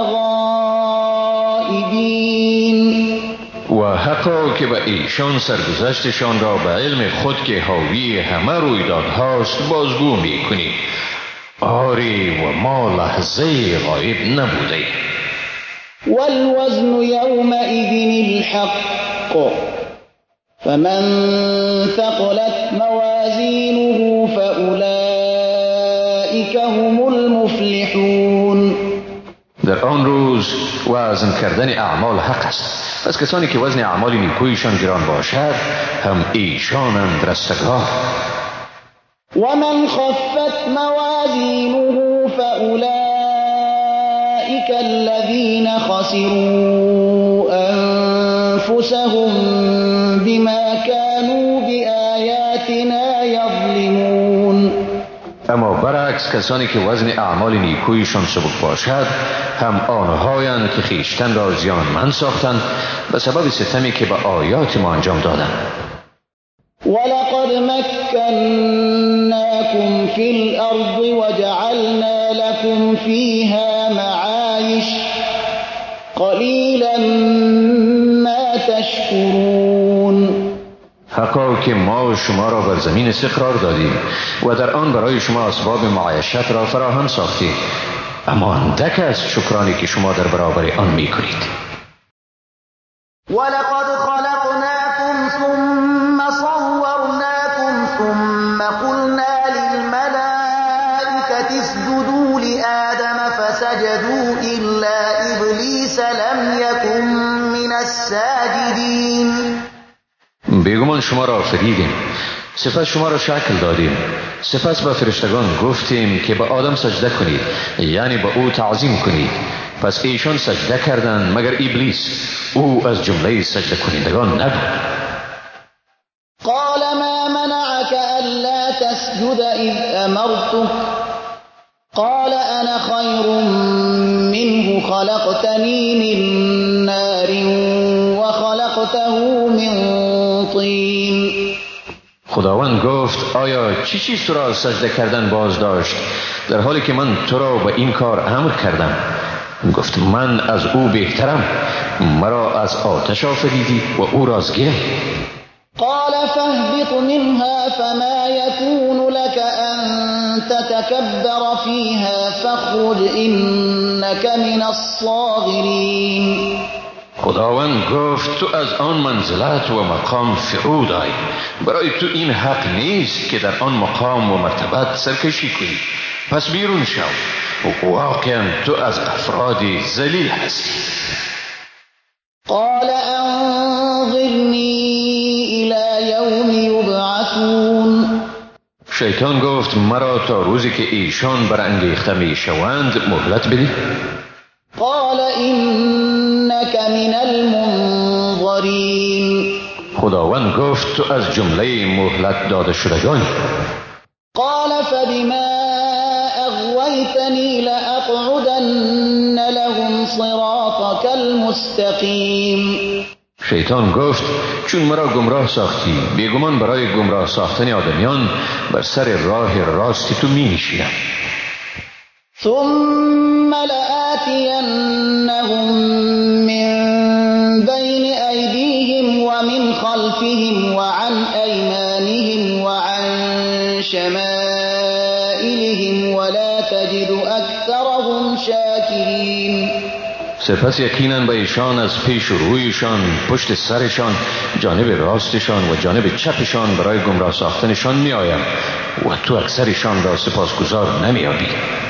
غائبين. و حقا که به ایشان سرگذشتشان را به علم خود که حاوی همه رویدادهاست بازگو می کنیم. آری و ما لحظه غایب نبوده. والوزن يومئذ الحق فمن ثقلت موازينه فأولئك هم المفلحون. در آن روز وزن کردن اعمال حق است، پس کسانی که وزن اعمال نیکویشان گران باشد هم ایشانند رستگار. ومن خفت موازينه فأولئك الذين خسروا أنفسهم بما كانوا بآياتنا يظلمون. اما برعکس کسانی که وزن اعمال نیکویشان سبک باشد هم آنهایند که خیشتن را زیانمند ساختند به سبب ستمی که به آیات ما انجام دادند. ولقد مكناكم في الأرض وجعلنا لكم فيها معايش قليلا ما تشكرون. حقا که ما شما را بر زمین استقرار دادیم و در آن برای شما اسباب معیشت را فراهم ساختیم، اما اندک است شکرانی که شما در برابر آن می کنید. ولقد خلقناكم ثم صورناكم ثم قلنا للملائكة اسجدوا لآدم فسجدوا إلا إبليس لم يكن من الساجدين. بیگمان شما را آفریدیم، سپس شما را شکل دادیم، سپس به فرشتگان گفتیم که به آدم سجده کنید، یعنی به او تعظیم کنید، پس ایشان سجده کردند مگر ابلیس، او از جمله سجده کنندگان نبود. قال ما منعك ألا تسجد إذ أمرتك قال أنا خير منه خلقتني من نار وخلقته من طين. خداوند گفت آیا چی چیز تو را از سجده کردن باز داشت در حالی که من تو را به این کار امر کردم؟ گفت من از او بهترم، مرا از آتش آفریدی و او را از گل. قال فاهبط منها فما يكون لك أن تتكبر فيها فاخرج إنك من الصاغرين. خداوند گفت تو از آن منزلت و مقام فرود آی. برای تو این حق نیست که در آن مقام و مرتبت سرکشی کنی. پس بیرون شو. واقعا تو از افراد ذلیل هستی. قال انظرنی الی یوم یبعثون. شیطان گفت مرا تا روزی که ایشان برانگیخته می شوند مهلت بده. قال انک من المنظرین. خداوند گفت تو از جمله مهلت داده شدگانی. قال فبما اغویتنی لاقعدن لهم صراطك المستقیم. شیطان گفت چون مرا گمراه ساختی، بیگمان برای گمراه ساختن آدمیان بر سر راه راستی تو می نشینم. ثم لآتینهم من بین ایدیهم ومن خلفهم وعن ایمانهم وعن شمائلهم ولا تجد اکثرهم شاکرین. سپس یقینا به ایشان از پیش و رویشان، پشت سرشان، جانب راستشان و جانب چپشان برای گمراه ساختنشان می آیم و تو اکثرشان را سپاسگزار نمی آبی.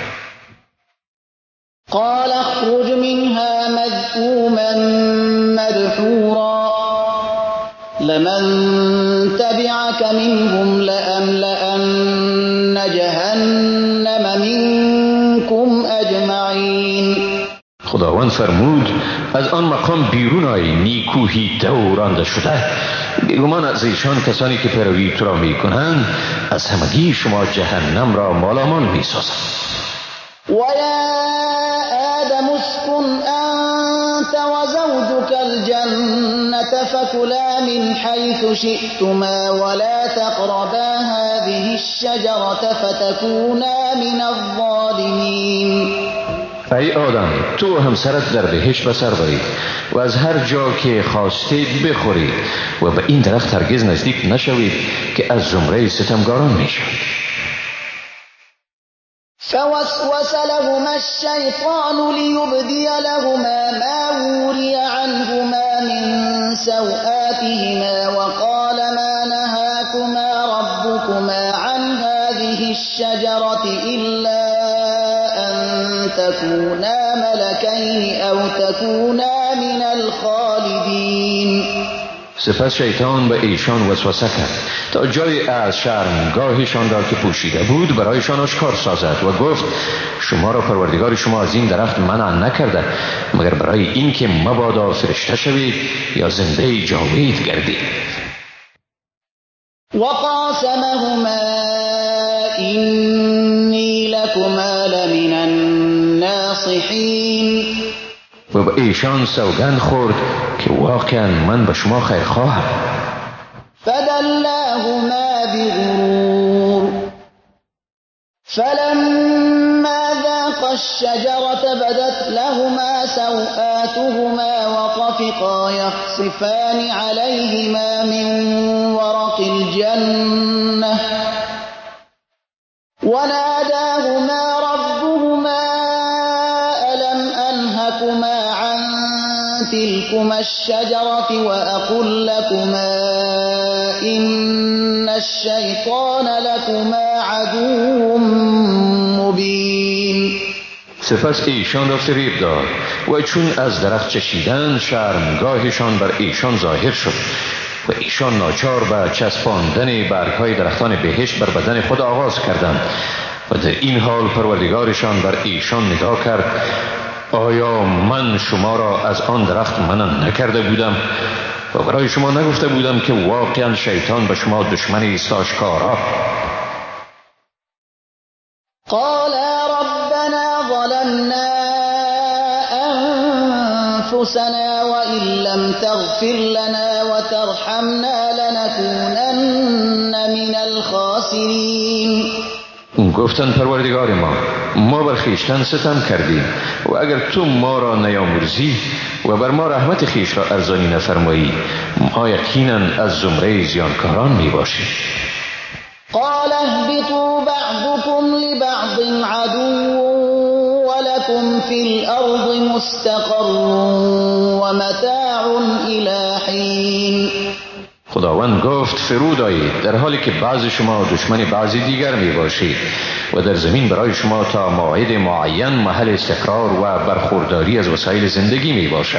قال اخرج منها مذءوما مدحورا لمن تبعك منهم لأملأن جهنم منكم اجمعین. خداوند فرمود از آن مقام بیرون آی نیکویی دورانده شده. بیگمان از ایشان کسانی که پیروی تو را می کنند از همگی شما جهنم را مالامان می سازند. و یا آدم اسکن انت و زوجك الجنة فكلا من حيث شئتما ولا تقربا هذه الشجرة فتكونا من الظالمین. ای آدم تو و همسرت در بهشت به سر برید و از هر جا که خواستید بخورید و به این درخت هرگز نزدیک نشوید که از زمره ستمگاران میشوید. فوسوس لهما الشیطان لیبدی لهما ما وري عنهما من سوآتهما وقال ما نهاكما ربكما عن هذه الشجرة إلا تكونا ملكین او تکونا من الخالدین. سپس شیطان به ایشان وسوسه کرد تا جای از شرمگاهشان را که پوشیده بود برایشان آشکار سازد و گفت شما را پروردگار شما از این درخت منع نکرده مگر برای این که مبادا فرشته شوید یا زنده جاوید گردید. وقاسمهما اینی لکما لمن الناصحین. و به ایشان سوگند خورد که واقعا من به شما خیر خواهم. فدلاهما بغرور فلما ذاقا الشجرة بدت لهما سوآتهما وطفقا يخصفان عليهما من ورق الجنة وناداهما ربهما ألم أنهكما عن تلكما الشجرة وأقل لكما إن الشيطان لكما عدو مبین. سپس ایشان را فریب داد و چون از درخت چشیدن شرمگاهشان بر ایشان ظاهر شد و ایشان ناچار به چسباندن برگهای درختان بهشت بر بدن خود آغاز کردند و در این حال پروردگارشان بر ایشان ندا کرد آیا من شما را از آن درخت منع نکرده بودم و برای شما نگفته بودم که واقعا شیطان به شما دشمنی است آشکارا؟ قالا ربنا ظلمنا انفسنا وإن لم تغفر لنا وترحمنا لنكونن من الخاسرین. گفتند پروردگار ما بر خویشتن ستم کردیم و اگر تو ما را نیامرزی و بر ما رحمت خویش را ارزانی نفرمایی ما یقینا از زمره زیانکاران می باشیم. قال اهبطوا بعضكم لبعض عدو ولكم لكم في الأرض مستقر ومتاع إلى حين. خداوند گفت فرود آیید در حالی که بعض شما دشمن بعضی دیگر می باشید و در زمین برای شما تا موعد معین محل استقرار و برخورداری از وسایل زندگی می باشد.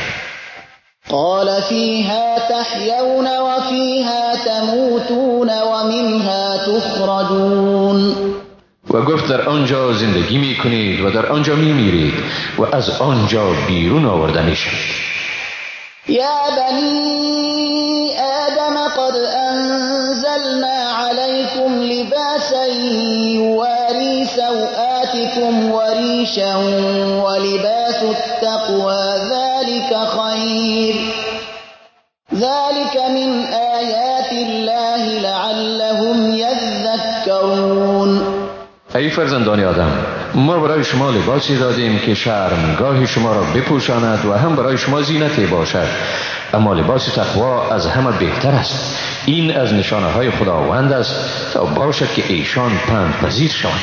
قال فيها تحيون وفيها تموتون ومنها تخرجون. و گفت در آنجا زندگی می کنید و در آنجا می میرید و از آنجا بیرون آورده می شد. يا بني آدم قد أنزلنا عليكم لباسا يواري سوآتكم وريشا ولباس التقوى ذلك خير ذلك من آيات الله لعلهم يذكرون. ای فرزندان آدم، ما برای شما لباسی دادیم که شرمگاه شما را بپوشاند و هم برای شما زینتی باشد، اما لباس تقوا از همه بهتر است. این از نشانه های خداوند است تا باشد که ایشان پند پذیر شوند.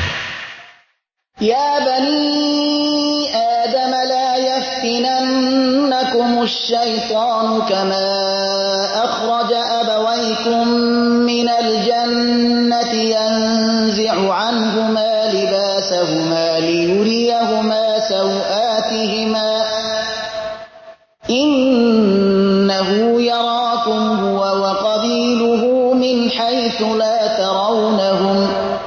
یا بنی آدم لا یفتننکم الشیطان کما اخرج ابویکم من الجنة ينزع عنهما لباسهما ليريهما سوآتهما إنه يراكم هو وقبيله من حيث لا ترونهم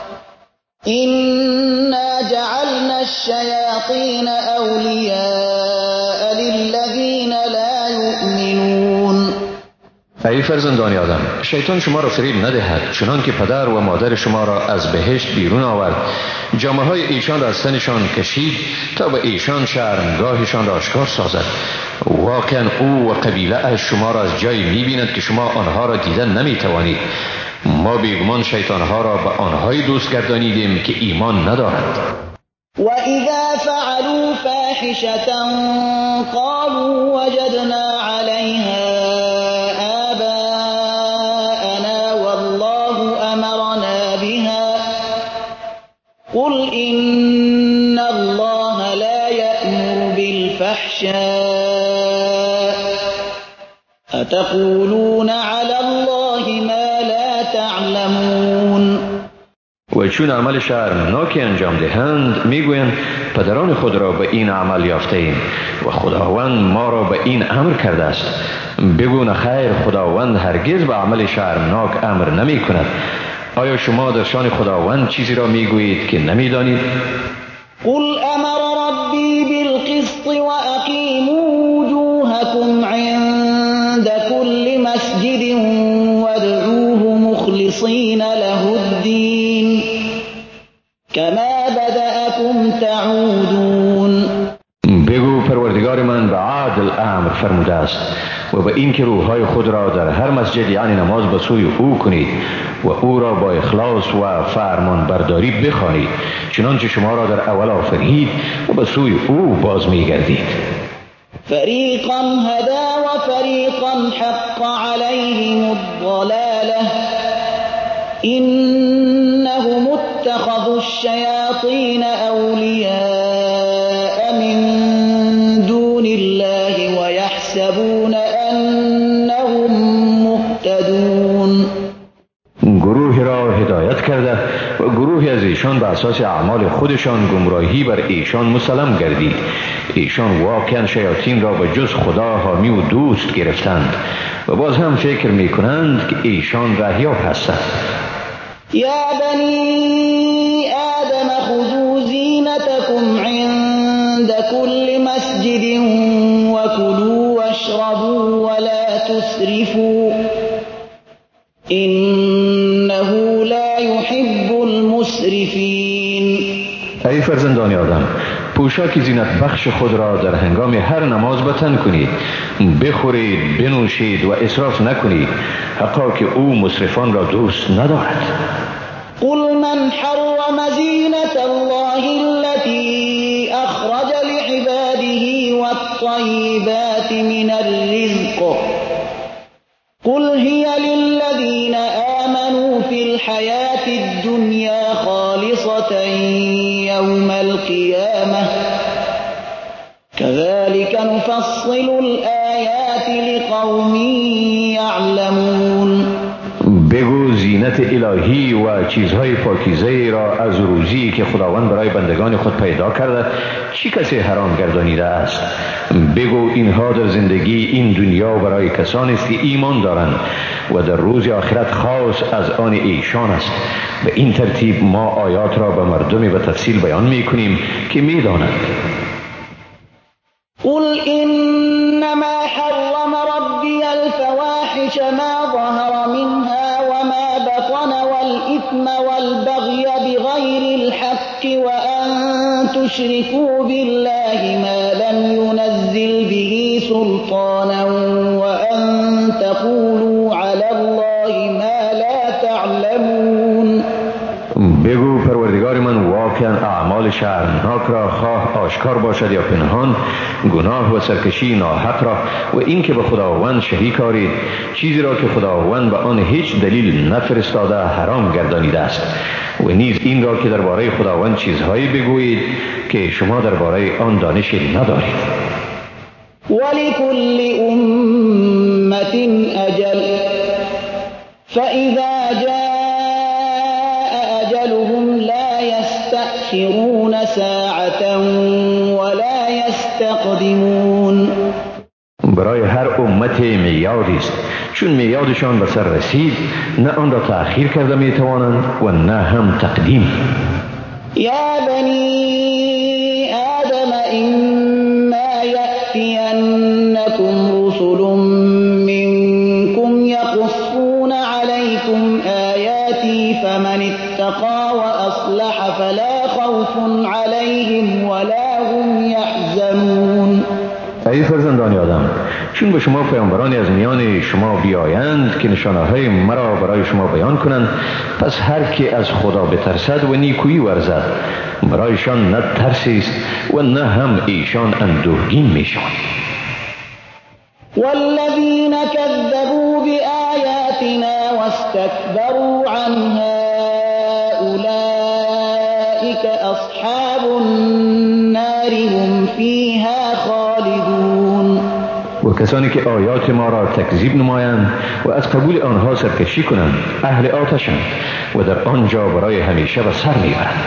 إنا جعلنا الشياطين أولياء للذين لا يؤمنون. ای فرزندان آدم، شیطان شما را فریب ندهد چنان که پدر و مادر شما را از بهشت بیرون آورد، جامه های ایشان را از تنشان کشید تا به ایشان شرمگاهشان را آشکار سازد. واقعا او و قبیله اش شما را از جایی می‌بیند که شما آنها را دیدن نمی‌توانید. ما بیگمان شیطانها را به آنهای دوست گردانیدیم که ایمان ندارند. وَإِذَا فَعَلُوا فَاحِشَةً قَالُوا وَجَدْنَا عَلَيْهَا آبَاءَنَا وَاللَّهُ أَمَرَنَا بِهَا قُلْ إِنَّ اللَّهَ لَا يَأْمُرُ بِالْفَحْشَاءِ أَتَقُولُونَ عَلَى اللَّهِ مَا لَا تَعْلَمُونَ. و چون عمل شرمناکی انجام دهند میگویند پدران خود را به این عمل یافته ایم و خداوند ما را به این امر کرده است. بگو نخیر، خداوند هرگز به عمل شرمناک امر نمی کند. آیا شما در شان خداوند چیزی را میگویید که نمیدانید؟ قل امر ربی بالقسط واقیموا وجوهکم عند كل مسجد وادعوه مخلصین له الدین كما بدأكم تعودون. بگو پروردگار من به عدل امر فرموده است و به این که روحهای خود را در هر مسجد یعنی نماز به سوی او کنید و او را با اخلاص و فرمان برداری بخوانید چنانچه شما را در اول آفرید و به سوی او باز میگردید. فریقا هدا و فریقا حق علیهم الضلاله انهم اتخذوا الشیاطین اولیاء من دون الله ويحسبون انهم مهتدون. گروه را هدایت کرده و گروهی از ایشان به اساس اعمال خودشان گمراهی بر ایشان مسلم گردید. ایشان واقعا شیاطین را به جز خدا حامی و دوست گرفتند و باز هم فکر می کنند که ایشان رهیاب هستند. یا بنی آدم خذوا زینتکم عند كل مسجد وكلوا واشربوا ولا تسرفوا انه لا يحب المسرفین. ای فرزندان آدم، پوشاک زینت بخش خود را در هنگام هر نماز به تن کنید، بخورید، بنوشید و اسراف نکنید، حقا که او مسرفان را دوست ندارد. قل من حرم زینة الله التي اخرج لعباده والطیبات من الرزق قل هي للذين آمنوا في الحياة الدنيا خالصة يوم القيامة كذلك نفصل الآيات لقوم يعلمون. بگو زینت الهی و چیزهای پاکیزه را از روزی که خداوند برای بندگان خود پیدا کرده چی کسی حرام گردانیده است؟ بگو اینها در زندگی این دنیا برای کسانی است که ایمان دارند و در روز آخرت خاص از آن ایشان است. به این ترتیب ما آیات را به مردمی به تفصیل بیان میکنیم که میدانند. قل انما حرم ربي الفواحش ما ظهر منها وما بطن والإثم والبغي بغير الحق وأن تشركوا بالله ما لم ينزل به سلطانا وأن تقولوا على الله ما لا تعلمون. بگو پروردگار من واقعا اعمال شرمناک را خواه آشکار باشد یا پنهان، گناه و سرکشی ناحق را و این که به خداوند شریک آرید چیزی را که خداوند به آن هیچ دلیل نفرستاده حرام گردانیده است و نیز این را که درباره خداوند چیزهایی بگویید که شما درباره آن دانشی ندارید. ولكل أمة أجل فإذا جاء أجلهم لا يستأخرون ساعة ولا يستقدمون. برای هر امت میعادی است، چون میعادشان به سر رسید نه آن را تأخیر کرده میتوانند و نه هم تقدیم. یا بنی آدم إما يأتینکم رسل منکم یقصون علیکم آیاتی فمن اتقى وأصلح فلا خوف علیهم ولا هم يحزنون. ای فرزندان آدم، چون به شما پیامبرانی از میان شما بیایند که نشانه‌های مرا برای شما بیان کنند، پس هر که از خدا بترسد و نیکویی ورزد برایشان نه ترسی است و نه هم ایشان اندوهگین میشوند. والذین كذبوا بآیاتنا واستكبروا عنها أولئك أصحاب النار هم فيها خالدون. و کسانی که آیات ما را تکذیب نمایند و از قبول آنها سرکشی کنند اهل آتشند و در آنجا برای همیشه به سر میبرند.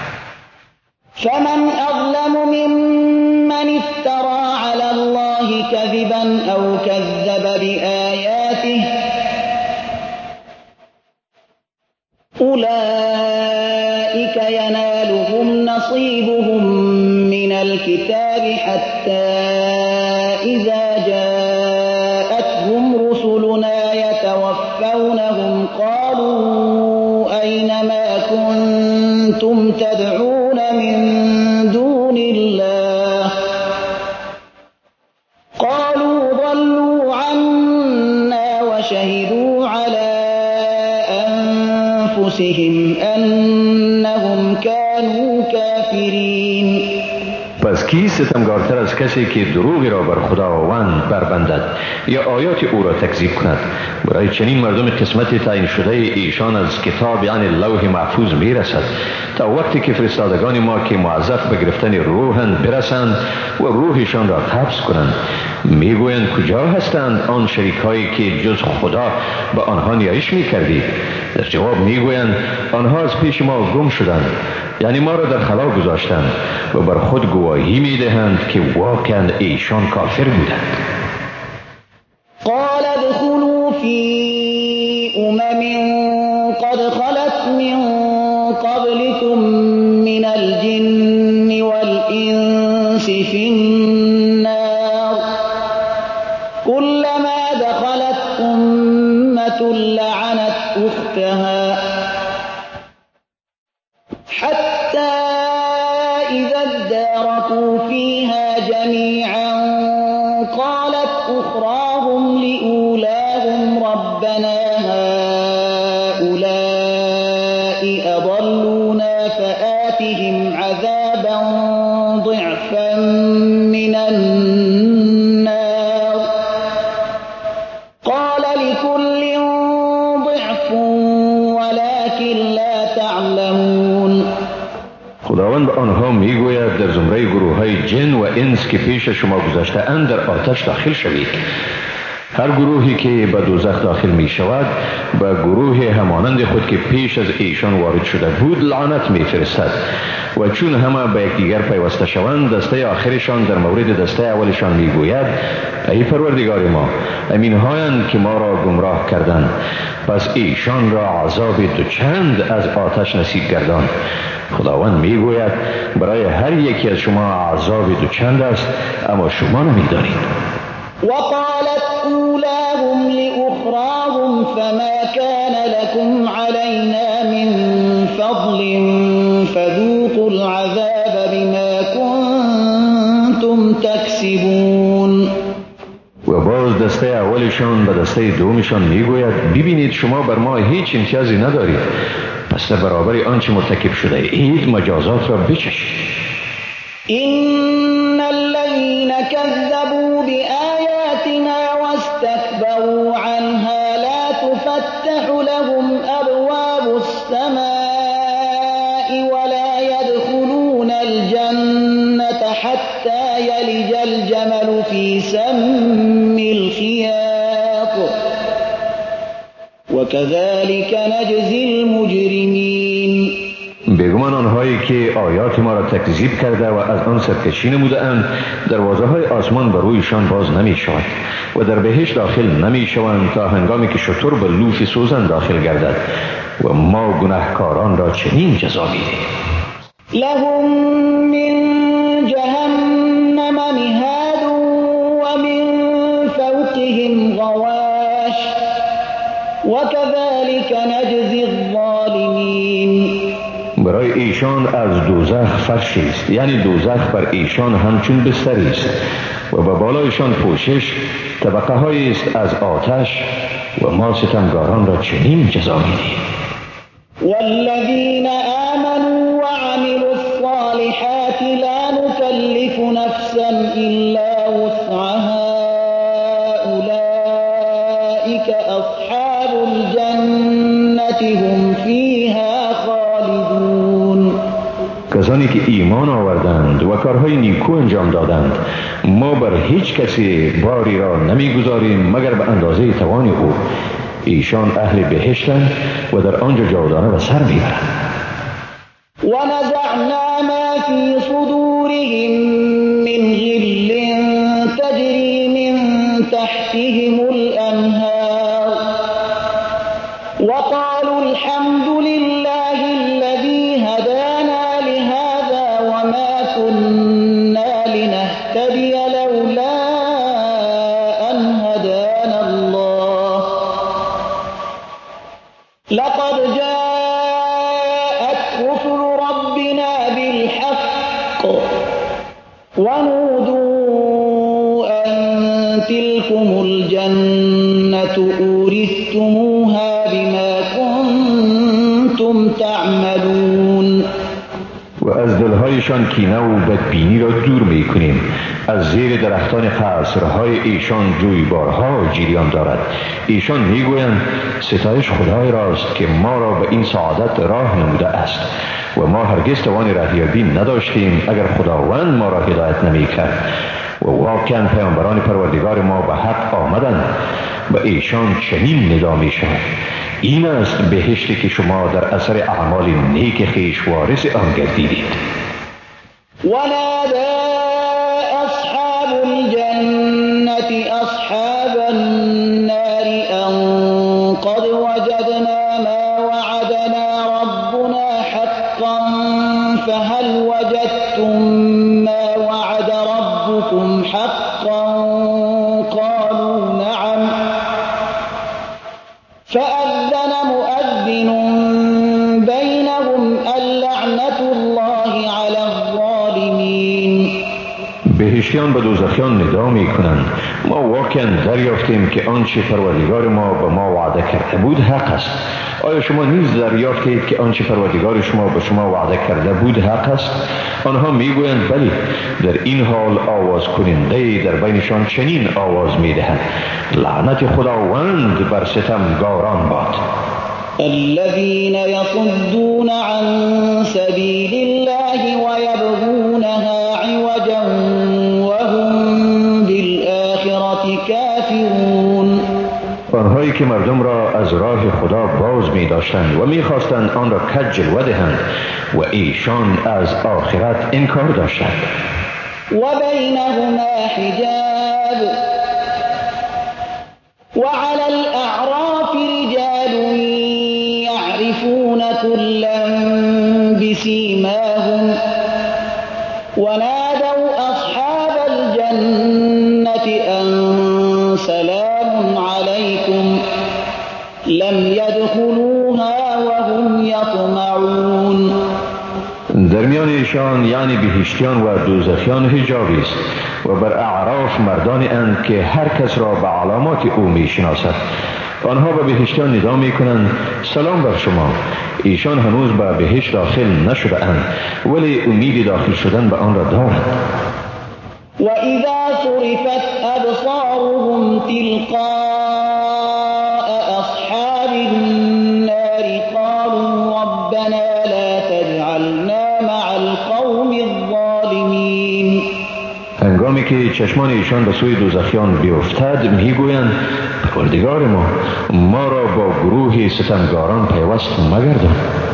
فمن أظلم ممن افترى على الله كذبا أو كذب بآياته أولئك ينالهم نصيبهم من الكتاب حتى إذا جاءتهم رسلنا يتوفونهم قالوا أين ما كنتم تدعون من دون الله قالوا ضلوا عنا وشهدوا على أنفسهم أنهم كانوا كافرين. پس کی ستمگارتر از کسی که دروغی را بر خداوند بربندد یا آیات او را تکذیب کند؟ برای چنین مردم قسمت تعیین شده ایشان از کتاب یعنی لوح محفوظ میرسد تا وقتی که فرستادگان ما که معذب به گرفتن روحند برسند و روحشان را قبض کنند میگویند کجا هستند آن شریکایی که جز خدا به آنها نیایش میکردید؟ در جواب میگویند آنها از پیش ما گم شدند، یعنی ما را در خلا گذاشتند و بر خود گواهی میدهند که واقعا ایشان کافر بودند. قال ادخلوا في قد خلت من قبلكم من الجن والإنس في النار كلما دخلت أمة لعنت أختها حتى إذا اداركوا فيها جميعا قالت أخراهم لأولاهم ربنا هؤلاء أضلونا فآتهم عذابا ضعفا من النار قال لكل ضعف ولكن لا تعلمون. خداوند به آنها میگوید در زمره گروه های جن و انس است که پیش شما گذشته اند در آتش داخل شوید. هر گروهی که به دوزخ داخل می شود به گروه همانند خود که پیش از ایشان وارد شده بود لعنت می فرستد و چون همه به یکدیگر پیوسته شوند دسته آخرشان در مورد دسته اولشان می گوید ای پروردگار ما امین هایند که ما را گمراه کردند پس ایشان را عذاب دوچند از آتش نصیب گردان. خداوند می گوید برای هر یکی از شما عذاب دوچند است اما شما نمی دانید. وقالت أولاهم لأخراهم فما كان لكم علينا من فضل فذوقوا العذاب بما كنتم تكسبون. و باز دسته اولشان به دسته دومشان میگوید ببینید شما بر ما هیچ امتیازی ندارید پس در برابر آنچه مرتکب شده اید مجازات را بچشید. إن الذين كذبوا بآياتنا واستكبروا عنها لا تفتح لهم أبواب السماء ولا يدخلون الجنة حتى يلج الجمل في سم الخياط وكذلك نجزي المجرمين. بیگمان آنهایی که آیات ما را تکذیب کرده و از آن سرکشی نموده اند دروازه های آسمان بر رویشان باز نمی شود و در بهشت داخل نمی شوند تا هنگامی که شتر به لوف سوزن داخل گردد و ما گناهکاران را چنین جزا میدیم. لهم من جهنم مهاد و من فوقهم غواش وكذلك نجزي الظالمین. برای ایشان از دوزخ فرشی است یعنی دوزخ بر ایشان همچون بستری است و به بالایشان پوشش طبقه هایی است از آتش و ما ستمگاران را چنین جزا میدیم. والذین آمنوا وعملوا الصالحات لا نكلف نفسا إلا وسعها أولئك أصحاب الجنة هم فيها خالدون. کسانی که ایمان آوردند و کارهای نیکو انجام دادند ما بر هیچ کسی باری را نمیگذاریم مگر به اندازه توان او. ایشان اهل بهشتند و در آنجا جاودانه به سر میبرند. ونزعنا ما في صدورهم من غل تجري من تحتهم الأنهار وقالوا الحمد لله الذي هدانا لهذا وما كنا لنهتدي لولا أن هدانا الله لقد جاءت رسل ربنا بالحق ونودوا أن تلكم الجنة أورثتموها بما كنتم تعملون. و از دلهایشان کینه و بدبینی را دور می کنیم. از زیر درختان قصرهای ایشان جویبارها جریان دارد. ایشان می گویند ستایش خدای راست که ما را به این سعادت راه نموده است و ما هرگز توان رهیابی نداشتیم اگر خداوند ما را هدایت نمی کرد. و واقعا پیامبران پروردگار ما به حق آمدند به ایشان چنین ندا می شود این است بهشتی که شما در اثر اعمال نیک خویش وارث آن گردیدید. ونادى أصحاب الجنة أصحاب النار أن قد وجدنا ما وعدنا ربنا حقا فهل وجدتم ما وعد ربكم حقا قالوا نعم فأذن مؤذن بينهم اللعنة الله على الظالمين. بهشتیان به دوزخیان ندا می کنند ما واقعا دریافتیم که آنچه پروردگار ما به ما وعده کرده بود حق است. آیا شما نیز دریافتید که آنچه پروردگار شما به شما وعده کرده بود حق است؟ آنها میگویند بلی. در این حال آواز کننده در بینشان چنین آواز میدهد لعنت خداوند بر ستمگاران باد. الذين يصدون عن سبيل الله ويبغونها عوجا که مردم را از راه خدا باز می داشتند و می خواستند آن را کج جلوه دهند و ایشان از آخرت انکار داشتند. وبينهما حجاب وعلى الأعراف رجال يعرفون كلا بسيماهم ونادوا أصحاب الجنة أن سلام عليكم لم يدخلوها وهم يطمعون. در میان ایشان یعنی بهشتیان و دوزخیان حجابی است و بر اعراف مردانی اند که هر کس را به علامات او می شناسد. آنها به بهشتیان ندا می کنند سلام بر شما. ایشان هنوز به بهشت داخل نشده اند ولی امید داخل شدن به آن را دارند. وإذا صرفت أبصارهم تلقاء أصحاب النار قالوا ربنا لا تجعلنا مع القوم الظالمين. هنگامی که چشمان ایشان به سوی دوزخیان بیفتد میگویند پروردگار ما را با گروه ستمگاران پیوست مگردان.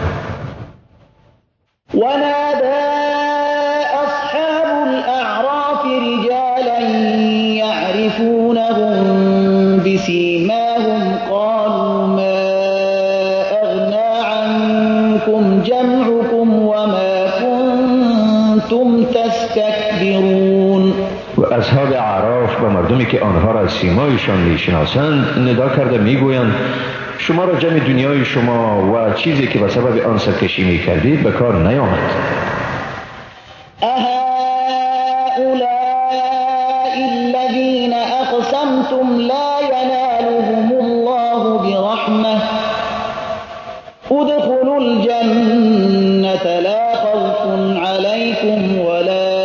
ونادى أصحاب الأعراف رجالا يعرفونهم بسيماهم قالوا ما أغنى عنكم جمعكم وما كنتم تستكبرون. و اصحاب اعراف به مردمی که آنها را از سیمایشان میشناسند ندا کرده میگویند شما را جمع دنیای شما و چیزی که به سبب آن سرکشی میکردید به کار نیامد. أهؤلاء الذين أقسمتم لا ينالهم الله برحمة ادخلوا الجنة لا خوف عليكم ولا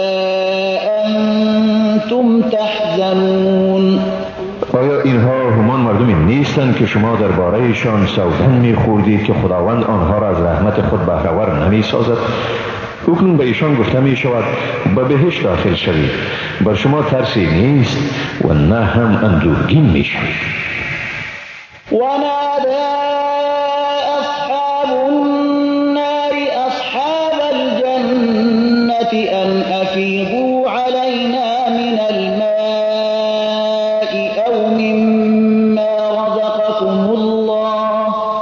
أنتم تحزنون. آیا اینها همان مردمی نیستند که شما درباره‌شان سوگند می‌خوردید که خداوند آنها را از رحمت خود بهره‌ور نمی‌سازد؟ اکنون به ایشان گفته می‌شود به بهشت داخل شوید. بر شما ترسی نیست و نه هم اندوهگین می‌شوید. ونادى أصحاب النار أصحاب الجنة أن أفيضوا علينا من الماء أو مما رزقكم الله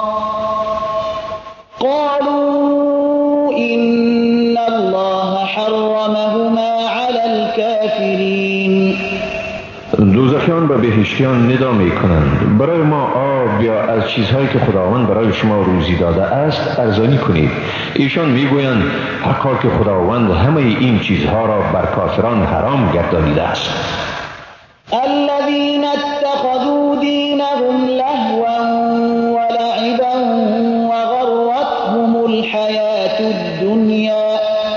قالوا إن الله حرمهما على الكافرين. دوزخیان به بهشتیان ندا می‌کنند برای ما آب یا از چیزهایی که خداوند برای شما روزی داده است ارزانی کنید. ایشان میگویند حقا که خداوند همه این چیزها را بر کافران حرام گردانیده است. الذين اتخذوا دينهم لهوا ولعبا وغرتهم الحياة الدنيا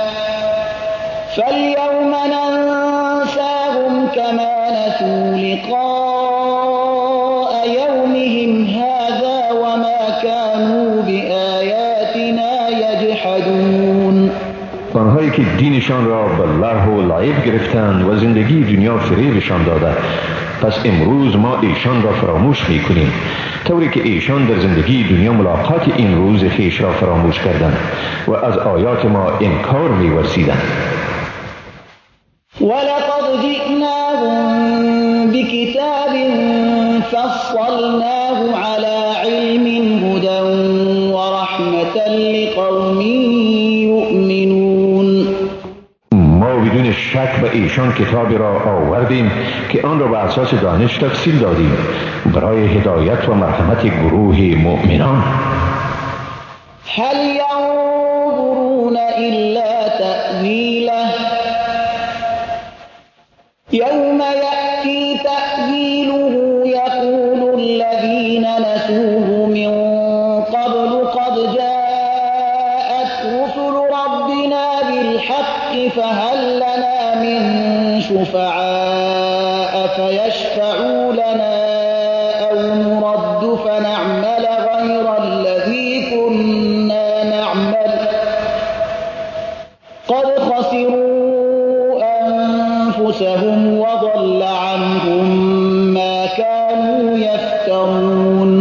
فاليوم ننساهم كما نسوا لقاء يومهم هذا وما كانوا بآياتنا يجحدون. آنهایی که دینشان را به لهو و لعب گرفتند و زندگی دنیا فریبشان داده پس امروز ما ایشان را فراموش میکنیم طوری که ایشان در زندگی دنیا ملاقات این روز خویش را فراموش کردند و از آیات ما انکار می‌ورزیدند. ولقد جئناهم بكتاب فصلناه على علم هدى ورحمة لقوم يؤمنون. ما بدون شک به ایشان کتابی را آوردیم که آن را به اساس دانش تفصیل دادیم برای هدایت و مرحمت گروه مؤمنان. هل ينظرون إلا تأويله يوم يأتي تأويله يقول الذين نسوه من قبل قد جاءت رسل ربنا بالحق فهل لنا من شفعاء فيشفعوا لنا أو نرد فنعمل غير الذي كنا نعمل قد خسروا أنفسهم وضل عنهم ما كانوا يفترون.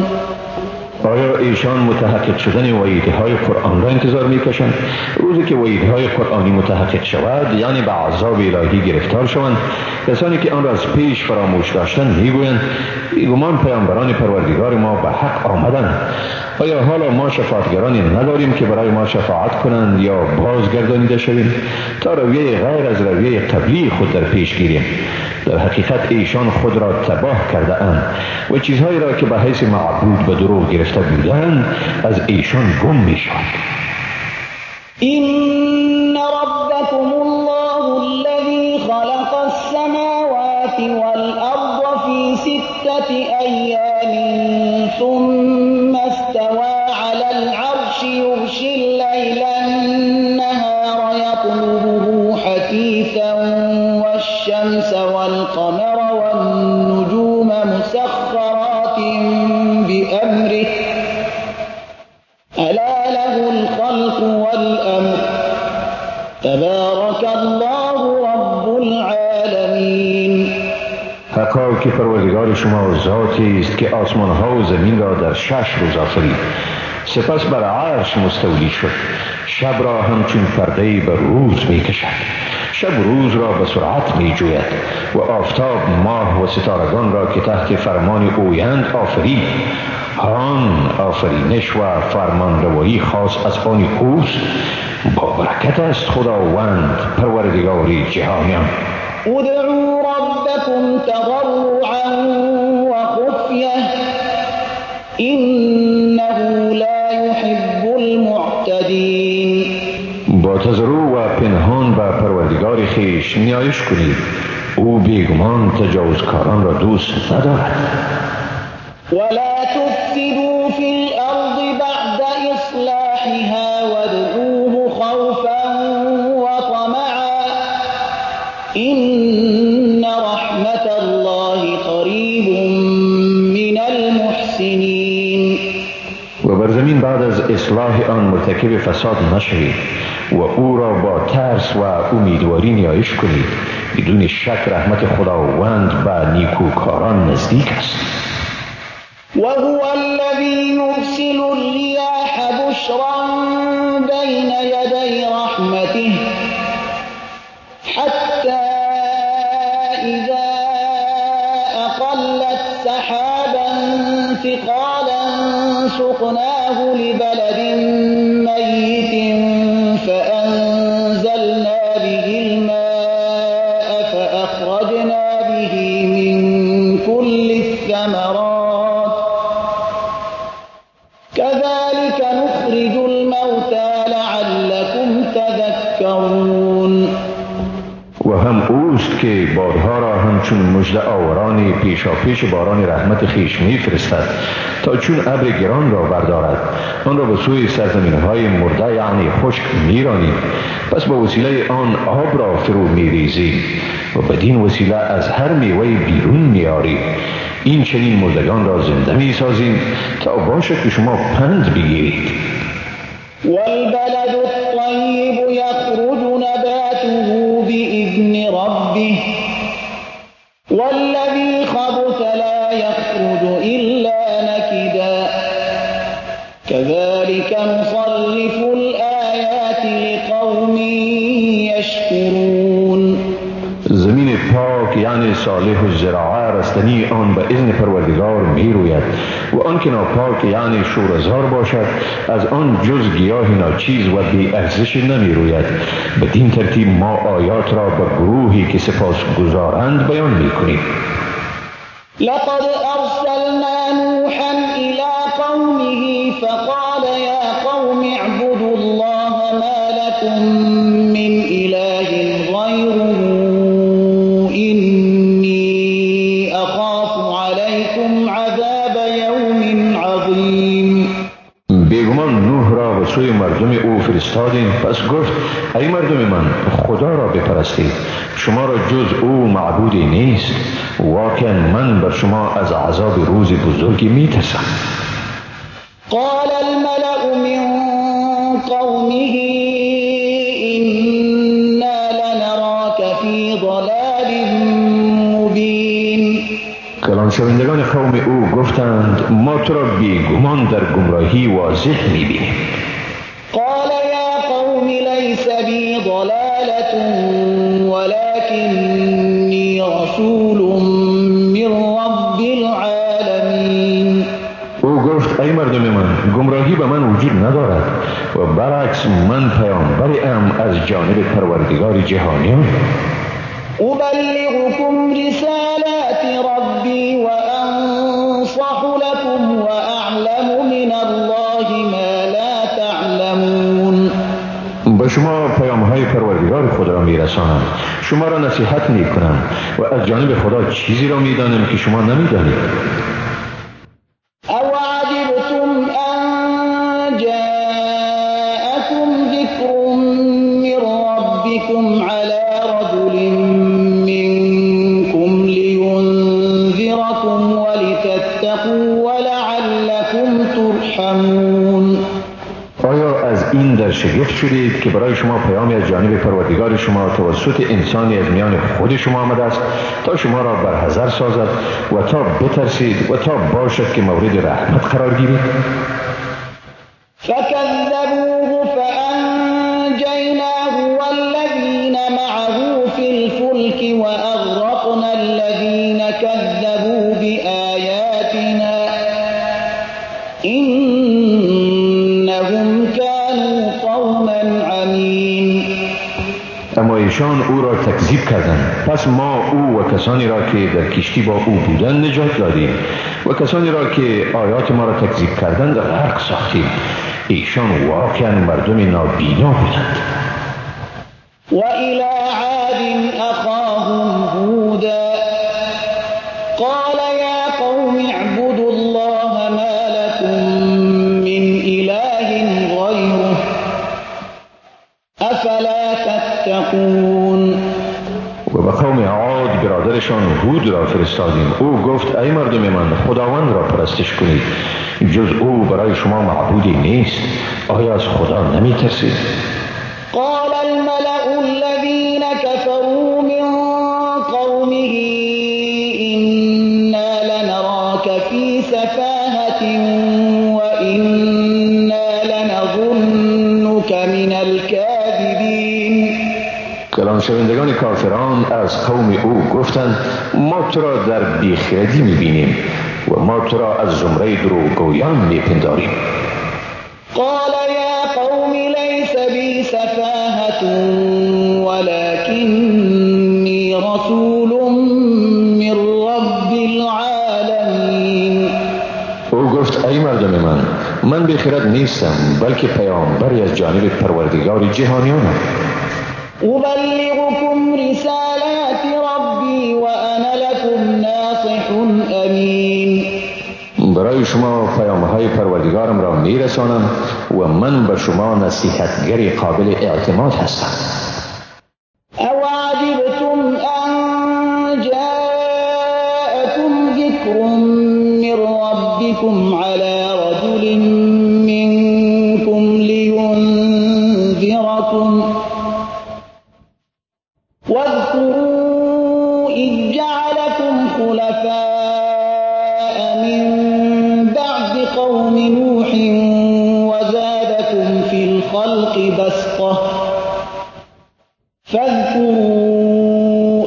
متحقق شدن وعیدهای قرآن را انتظار میکشند. روزی که وعیدهای قرآنی متحقق شود، یعنی به عذاب الهی گرفتار شوند، کسانی که آن را از پیش فراموش داشتند میگویند بیگمان پیامبران پروردگار ما به حق آمدند. آیا حالا ما شفاعتگرانی نداریم که برای ما شفاعت کنند یا بازگردانیده شویم تا رویه غیر از رویه قبلی خود در پیش گیریم؟ در حقیقت ایشان خود را تباه کرده اند و چیزهایی را که به حیث معبود به دروغ گرفته بودند از ایشان گم می شود. إن ربكم الله الذي خلق السماوات والأرض في 6 أيام ثم استوى على العرش يغشي الليل النهار يطلبه حثيثا والشمس والقمر والنجوم مسخرات بأمره ألا له الخلق والأمر تبارك الله رب العالمين. حقا که پروردگار شما ذاتی است که آسمان ها و زمین را در 6 روز آفرید، سپس بر عرش مستولی شد. شب را همچون پرده بر روز می کشد، شب روز را به سرعت می جوید و آفتاب، ماه و ستارگان را که تحت فرمان اویند آفرید. آن آفرینش و فرمان روایی خاص از آن اوست. با برکت است خداوند پروردگاری جهانیان. ادعوا ربكم تضرعا وخفية إنه لا يحب المعتدين. با تضرع و پنهان به پروردگار خیش نیایش کنید، او بیگمان تجاوزکاران را دوست ندارد. ولا تفسدوا في الأرض بعد إصلاحها وادعوه خوفا وطمعا إن رحمة الله قریب من المحسنین. و بر زمین بعد از اصلاح آن مرتکب فساد نشوید و او را با ترس و امیدواری نیایش کنید. بدون شک رحمت خداوند به نیکوکاران نزدیک است. وهو الذي يرسل الرياح بشرا بين يدي رحمته حتى إذا أقلت سحابا ثقالا سقناه لبلد ميت فأنزلنا به الماء فأخرجنا به من كل الثمرات كذلك نخرج الموتى لعلكم تذكرون. و هم اوست که بادها را همچون مژده آوران پیشاپیش باران رحمت خیش میفرستد تا چون ابر گران را بردارد آن را به سوی سرزمین‌های مرده یعنی خشک میرانید. پس با وسیله آن آب را فرو میریزید و بدین وسیله از هر میوه بیرون میارید. این چنین مردگان را زنده میسازیم تا باشد که شما پند بگیرید. والبلد الطيب يخرج نباته بإذن ربه والذي خبث لا يخرج إلا نكدا كذلك نصرف الآيات لقوم يشكرون. زمین پاک یعنی صالح الزراعه رستنی آن به اذن پروردگار می روید و آن که ناپاک یعنی شوره‌زار باشد از آن جز گیاه ناچیز و بی ارزش نمی روید. بدین ترتیب ما آیات را به گروهی که سپاس گزارند بیان می کنیم. لقد أرسلنا نوحا إلى قومه فقال يا قوم اعبدوا الله ما لكم من إله غيره إني أخاف عليكم عذاب يوم عظيم. بیگمان نوح را به سوی مردم او فرستادیم. پس گفت ای مردم من، خدا را بپرستید، شما را جز او معبودی نیست. واقعا من بر شما از عذاب روز بزرگی می ترسم. قال الملأ من قومه إنا لنراك في ضلال مبين. شوندگان قوم او گفتند ما تو را بیگمان در گمراهی واضح می‌بینیم. قال یا قوم لیس بی ضلالة ولكنی رسول من رب العالمین. او گفت ای مردم من، گمراهی به من وجود ندارد و برعکس من پیامبری ام از جانب پروردگار جهانیان. أبلغكم رسالات ربي وأنصح لكم وأعلم من الله ما لا تعلمون. به شما پیام‌های پروردگار خود را می‌رسانم، شما را نصیحت می‌کنم و از جانب خدا چیزی را می‌دانم که شما نمی‌دانید. أو عجبتم أن جاءكم ذكر من ربكم على رجل منكم لينذركم ولتتقوا ولعلكم ترحمون. آیا از این در شگفت شدید که برای شما پیامی از جانب پروردگار شما توسط انسانی از میان خود شما آمده است تا شما را برحذر سازد و تا بترسید و تا باشد که مورد رحمت قرار گیرید؟ فكذبوه فأنجيناه والذين معه في الفلك وأغرقنا الذين كذبوا بآياتنا إنهم كانوا قوما عمين. اما ایشان او را تکذیب کردند، پس ما او و کسانی را که در کشتی با او بودند نجات دادیم و کسانی را که آیات ما را تکذیب کردند غرق ساختیم. ایشان واقعا مردم نابینا بودند. وإلى عاد أخاهم هودا قال يا قوم اعبدوا الله ما لكم من إله غيره أفلا تتقون. و به قوم عاد برادرشان هود را فرستادیم. او گفت ای مردم من، خداوند را پرستش کنید، جز او برای شما معبودی نیست. آیا از خدا نمی ترسید؟ قال الملأ الذين كفروا من قومه إنا لنراك في سفاهة وإنا لنظنك من الكاذبين. کلان شوندگان کافران از قوم او گفتند ما تو را در بیخردی می‌بینیم و ما تو را از زمره دروغگویان می‌پنداریم. قال يا قوم ليس بي سفاهة ولكني رسول من رب العالمين. او گفت ای مردم من بیخرد نیستم، بلکه پیامبری از جانب پروردگار جهانیانم. أبلغكم رسالات ربي وأنا لكم ناصح أمين. برای شما پیام‌های پروردگارم را میرسانم و من به شما نصیحتگری قابل اعتماد هستم. أو عجبتم أن جاءكم ذكر من ربكم على رجل منكم لينذركم واذكروا إذ جعلكم خلفاء من بعد قوم نوح وزادكم في الخلق بسطة فاذكروا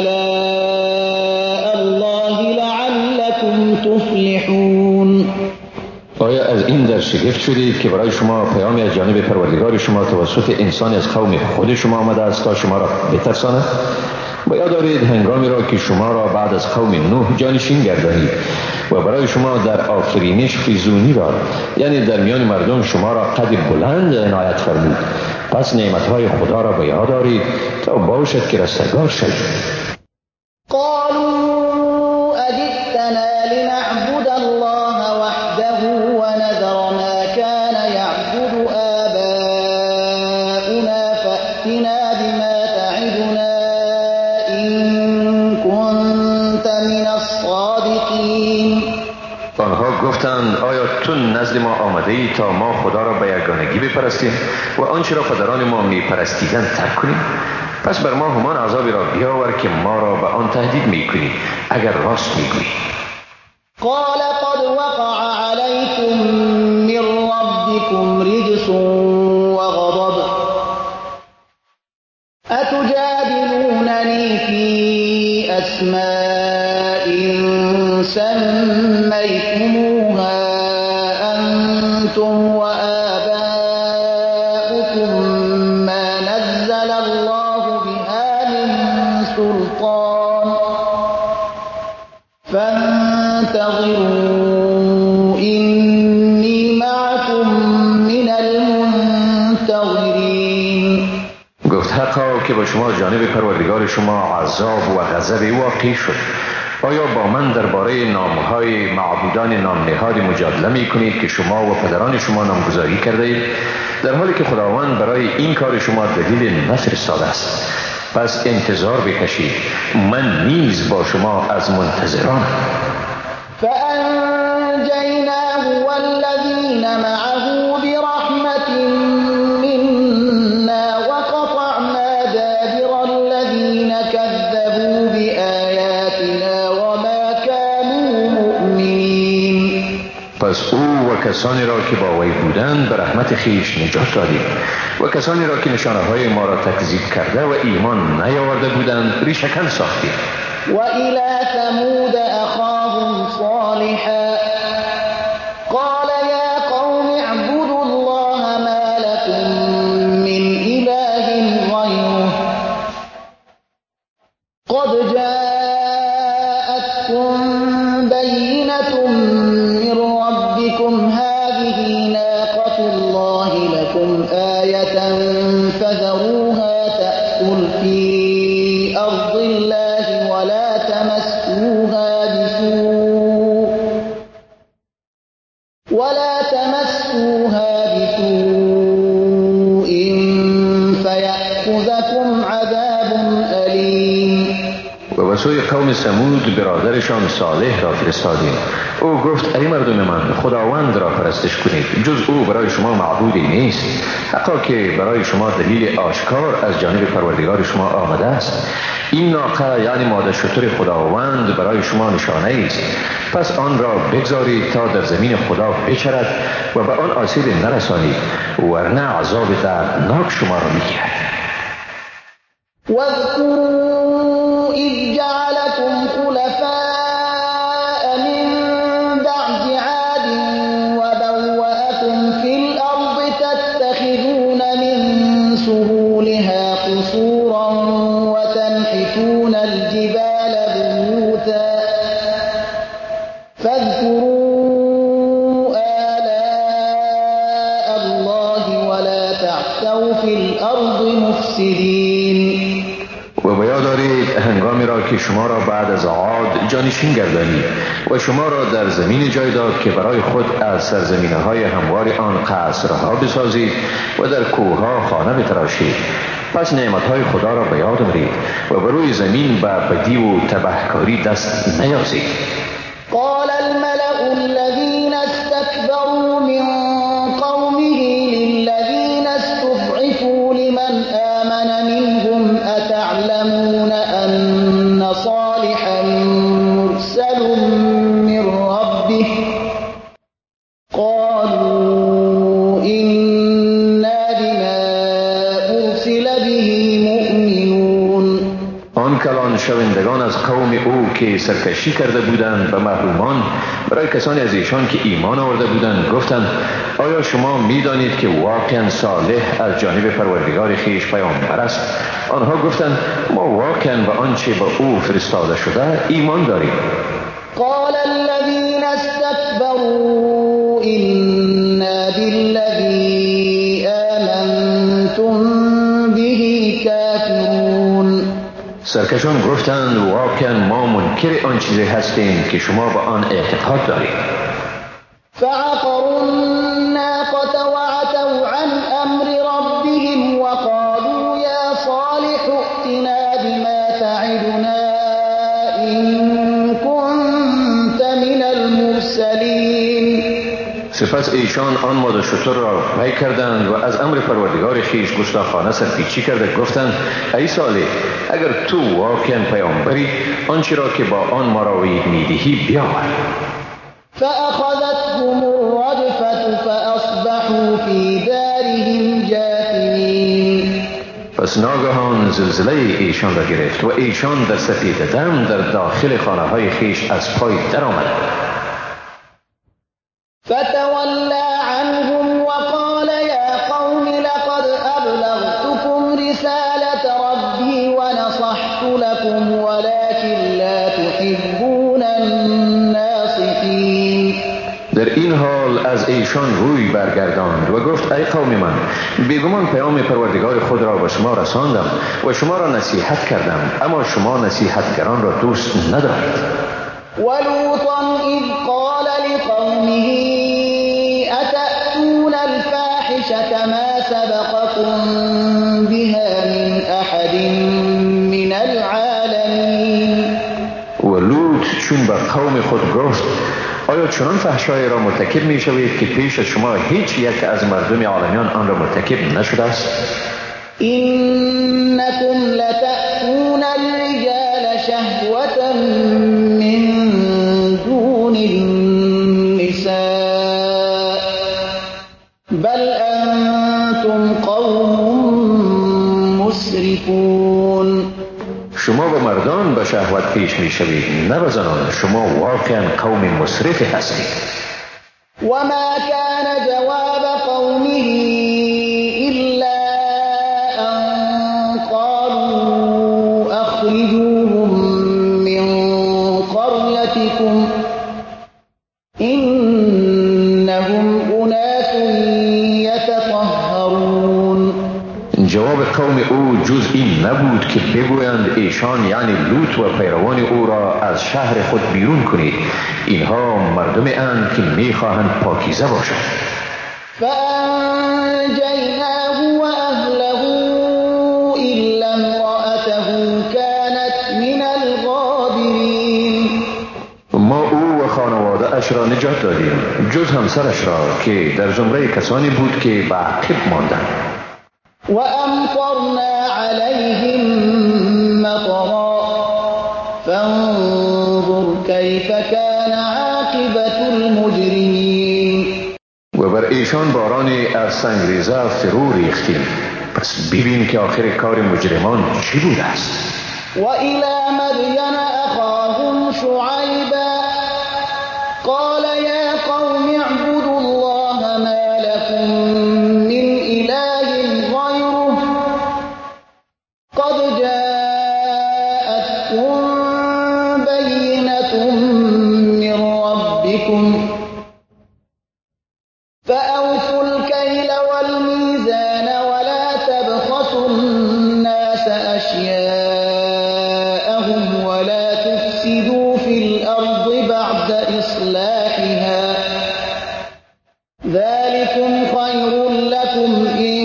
آلاء الله لعلكم تفلحون. آیا از این در شگفت شدید که برای شما پیامی از جانب پروردگار شما توسط انسان از قوم خود شما آمده است تا شما را بترساند؟ و یاد دارید هنگامی را که شما را بعد از قوم نوح جانشین گردانید و برای شما در آفرینش فیزونی داد، یعنی در میان مردم شما را قد بلند عنایت فرمود. پس نعمتهای خدا را به یاد دارید تا باشد که رستگار شوید. قالوا أجئتنا لنعبد الله وحده ونذر ما كان يعبد آباؤنا فأتنا بما تعدنا إن كنت من الصادقين. آنها گفتند آیا تو نزد ما آمده ای تا ما خدا را به یگانگی بپرستیم و آنچه را پدران ما میپرستیدند ترک کنیم؟ پس بر ما همان عذابی را بیاور که ما را به آن تهدید میکنی اگر راست میگویی. قال قد وقع عليكم من ربكم رجس وغضب أتجادلونني في أسماء سميتموها أنتم وآباؤكم ما نزل الله بها من سلطان فانتظروا إني معكم من المنتظرین. گفت حقا که با شما جانب پروردگار شما عذاب و غضب واقع شد. آیا با من درباره نامهای معبودان نام نهاد مجادله می کنید که شما و پدران شما نامگذاری کرده اید، در حالی که خداوند برای این کار شما دلیل نفرستاده است؟ پس انتظار بکشید، من نیز با شما از منتظران. فأنجيناه والذين معه برحمة منا وقطعنا دابر الذين كذبوا بآياتنا وما كانوا مؤمنين. پس او و کسانی را که با وی بودند به رحمت خیش نجات دادیم و کسانی را که نشانه های ما را تکذیب کرده و ایمان نیاورده بودند ریشه‌کن ساختیم. وإلى ثمود أخاهم صالحا قال يا قوم اعبدوا الله ما لكم من إله غيره قد جاءتكم بينة من ربكم هذه ناقة الله لكم آية فذروها تأكل في أرض الله ولا تمسوها بسوء فيأخذكم عذاب أليم. و به سوی قوم ثمود برادرشان صالح را فرستادیم. او گفت ای مردم من، خداوند را پرستش کنید، جز او برای شما معبودی نیست، حقا که برای شما دلیل آشکار از جانب پروردگار شما آمده است. این ناقه یعنی ماده شتر خداوند برای شما نشانه است، پس آن را بگذارید تا در زمین خدا بچرد و به آن آسیب نرسانید، ورنه عذاب دردناک شما را میگیرد. واذكروا إذ جعلكم خلفاء من بعد عاد وبوأكم في الأرض تتخذون من سهولها قصورا وتنحتون الجبال بيوتا فاذكروا آلاء الله ولا تعثوا في الأرض مفسدين. و بیاد دارید هنگامی را که شما را بعد از عاد جانشین گردانید و شما را در زمین جای داد که برای خود از سرزمینه های هموار آن قصرها بسازید و در کوهها خانه بتراشید. پس نعمتهای خدا را به یاد آورید و بر روی زمین به بدی و تبهکاری دست نیازید. قال الملأ الذين استكبروا من قومه للذين استضعفوا لمن آمن منهم أتعلمون أن صالحا مرسل من ربه قالوا إنا بما أرسل به مؤمنون. آن کلان شوندگان از قوم او که سرکشی کرده بودند به محرومان برای کسانی از ایشان که ایمان آورده بودند گفتند آیا شما می‌دانید که واقعا صالح از جانب پروردگار خویش پیامبر است؟ آنها گفتند ما واقعا به آنچه به او فرستاده شده ایمان داریم. قال الذين استكبروا إنا بالذي آمنتم به كافرون. سرکشان گفتند واقعا ما منکر آن چیزی هستیم که شما به آن اعتقاد دارید. فعقروا الناقة وعتوا عن أمر ربهم وقالوا يا صالح ائتنا بما تعدنا إن كنت من المرسلين. سپس ایشان آن ماده شتر را پی کردند و از امر پروردگار خویش گستاخانه سرپیچی کرده گفتند ای صالح اگر تو واقعا پیامبری آنچه را که با آن ما را وعید می‌دهی بیاور. فأخذتهم الرجفة فأصبحوا في دارهم جاثمين. پس ناگهان زلزله ایشان را گرفت و ایشان در سفید دم در داخل خانه های خیش از پای در آمدند. فتولى عنهم وقال يا قوم لقد أبلغتكم رسالة ربي ونصحت لكم ولكن لا تحبون الناصحين. در این حال از ایشان روی برگرداند و گفت ای قوم من، بیگمان پیام پروردگار خود را به شما رساندم و شما را نصیحت کردم، اما شما نصیحتگران را دوست ندارید. ولوطا إذ قال لقومه أتأتون الفاحشة ما سبقكم بها من أحد من العالمين. و لوط چون به قوم خود گفت آیا چنان فحشایی را مرتکب می شوید که پیش از شما هیچ یک از مردم عالمیان آن را مرتکب نشده است؟ إنكم لتأتون الرجال شهوة من دون النساء بل أنتم قوم مسرفون. شما به مردان به شهوت پیش می شوید، نه به زنان. شما واقعا قوم مسرفی هستید. وما كان جواب قومه إلا أن قالوا أخرجوهم من قريتكم إنهم أناس يتطهرون. جواب قوم او جز این نبود که بگویند ایشان یعنی لوط و پیروان او را از شهر خود بیرون کنید، اینها مردمی اند که میخواهند پاکیزه باشند. فأنجيناه وأهله إلا امرأته كانت من الغابرين. ما او و خانواده اش را نجات دادیم جز همسرش را که در زمره کسانی بود که به عقب ماندند. وأمطرنا عليهم مطرا فانظر كيف كان عاقبة المجرمين. و بر ایشان بارانی از سنگریزه فرو ریختیم، پس ببین که آخر کار مجرمان چی بوده است. وإلى مدين أخاهم شعيبا قال يا قوم اعبدوا الله ما لكم من إله غيره قد جاءتكم بينة من ربكم فأوفوا الكيل والميزان ولا تبخسوا الناس أشياءهم ولا تفسدوا في الأرض بعد إصلاحها ذلكم خير لكم إن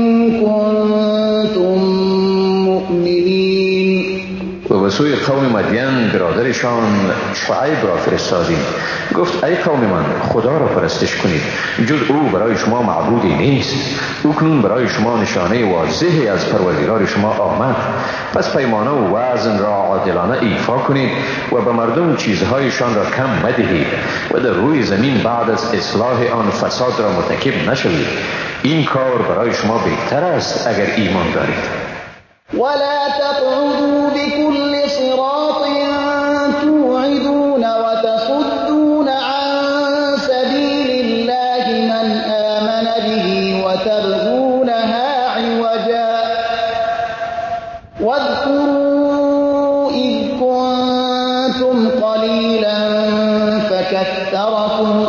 كنتم مؤمنين. و به سوی قوم مدین برادرشان شعیب را فرستادیم. گفت ای قوم من، خدا را پرستش کنید، جز او برای شما معبودی نیست. او کنون برای شما نشانه واضحی از پروردگار شما آمد، پس پیمانه و وزن را عادلانه ایفا کنید و به مردم چیزهایشان را کم مدهید و در روی زمین بعد از اصلاح آن فساد را مرتکب نشوید. این کار برای شما بهتر است اگر ایمان دارید. ولا تقعدوا بكل صراط توعدون وتصدون عن سبيل الله من آمن به وتبغونها عوجا واذكروا إذ كنتم قليلا فكثركم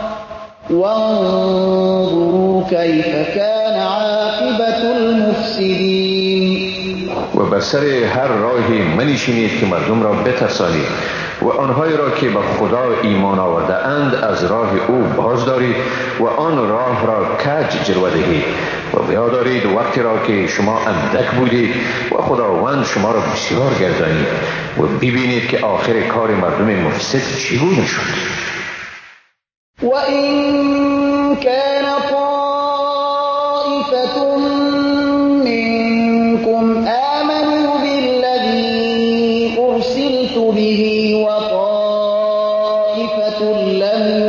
وانظروا كيف كان عاقبة المفسدين. و بر سر هر راهی منشینید که مردم را بترسانید و آنهایی را که به خدا ایمان آورده اند از راه او باز دارید و آن راه را کج جلوه دهید و بیادارید وقتی را که شما اندک بودید و خداوند شما را بسیار گردانید و ببینید که آخر کار مردم مفسد چگونه شد. وَإِن كَانَ طَائِفَةٌ مِّنكُمْ آمَنُوا بِالَّذِي أُرْسِلْتُ بِهِ وَطَائِفَةٌ لَّمْ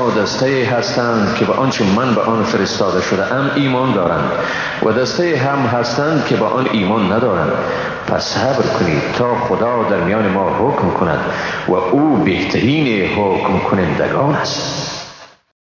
شما دسته هستند که به آنچه من به آن فرستاده شده ام ایمان دارند و دسته هم هستند که به آن ایمان ندارند. پس صبر کنید تا خدا در میان ما حکم کند و او بهترین حکم کنندگان است.